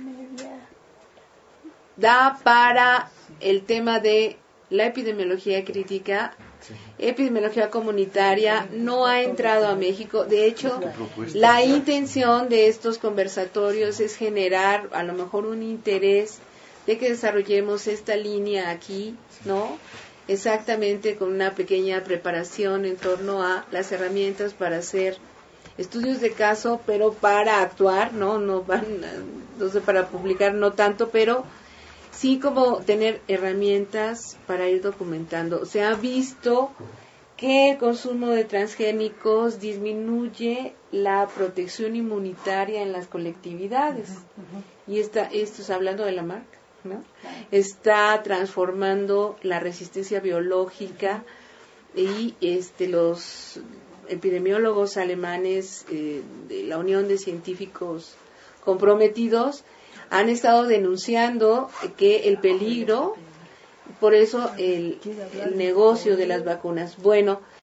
Da para el tema de la epidemiología crítica. Epidemiología comunitaria no ha entrado a México. De hecho, la intención de estos conversatorios es generar a lo mejor un interés de que desarrollemos esta línea aquí, ¿no? Exactamente con una pequeña preparación en torno a las herramientas para hacer estudios de caso, pero para actuar, ¿no? No van, no sé, para publicar no tanto, pero sí como tener herramientas para ir documentando. Se ha visto que el consumo de transgénicos disminuye la protección inmunitaria en las colectividades. Y está, esto es hablando de la marca, ¿no? Está transformando la resistencia biológica y este los epidemiólogos alemanes eh, de la Unión de Científicos Comprometidos han estado denunciando que el peligro, por eso el, el negocio de las vacunas. Bueno,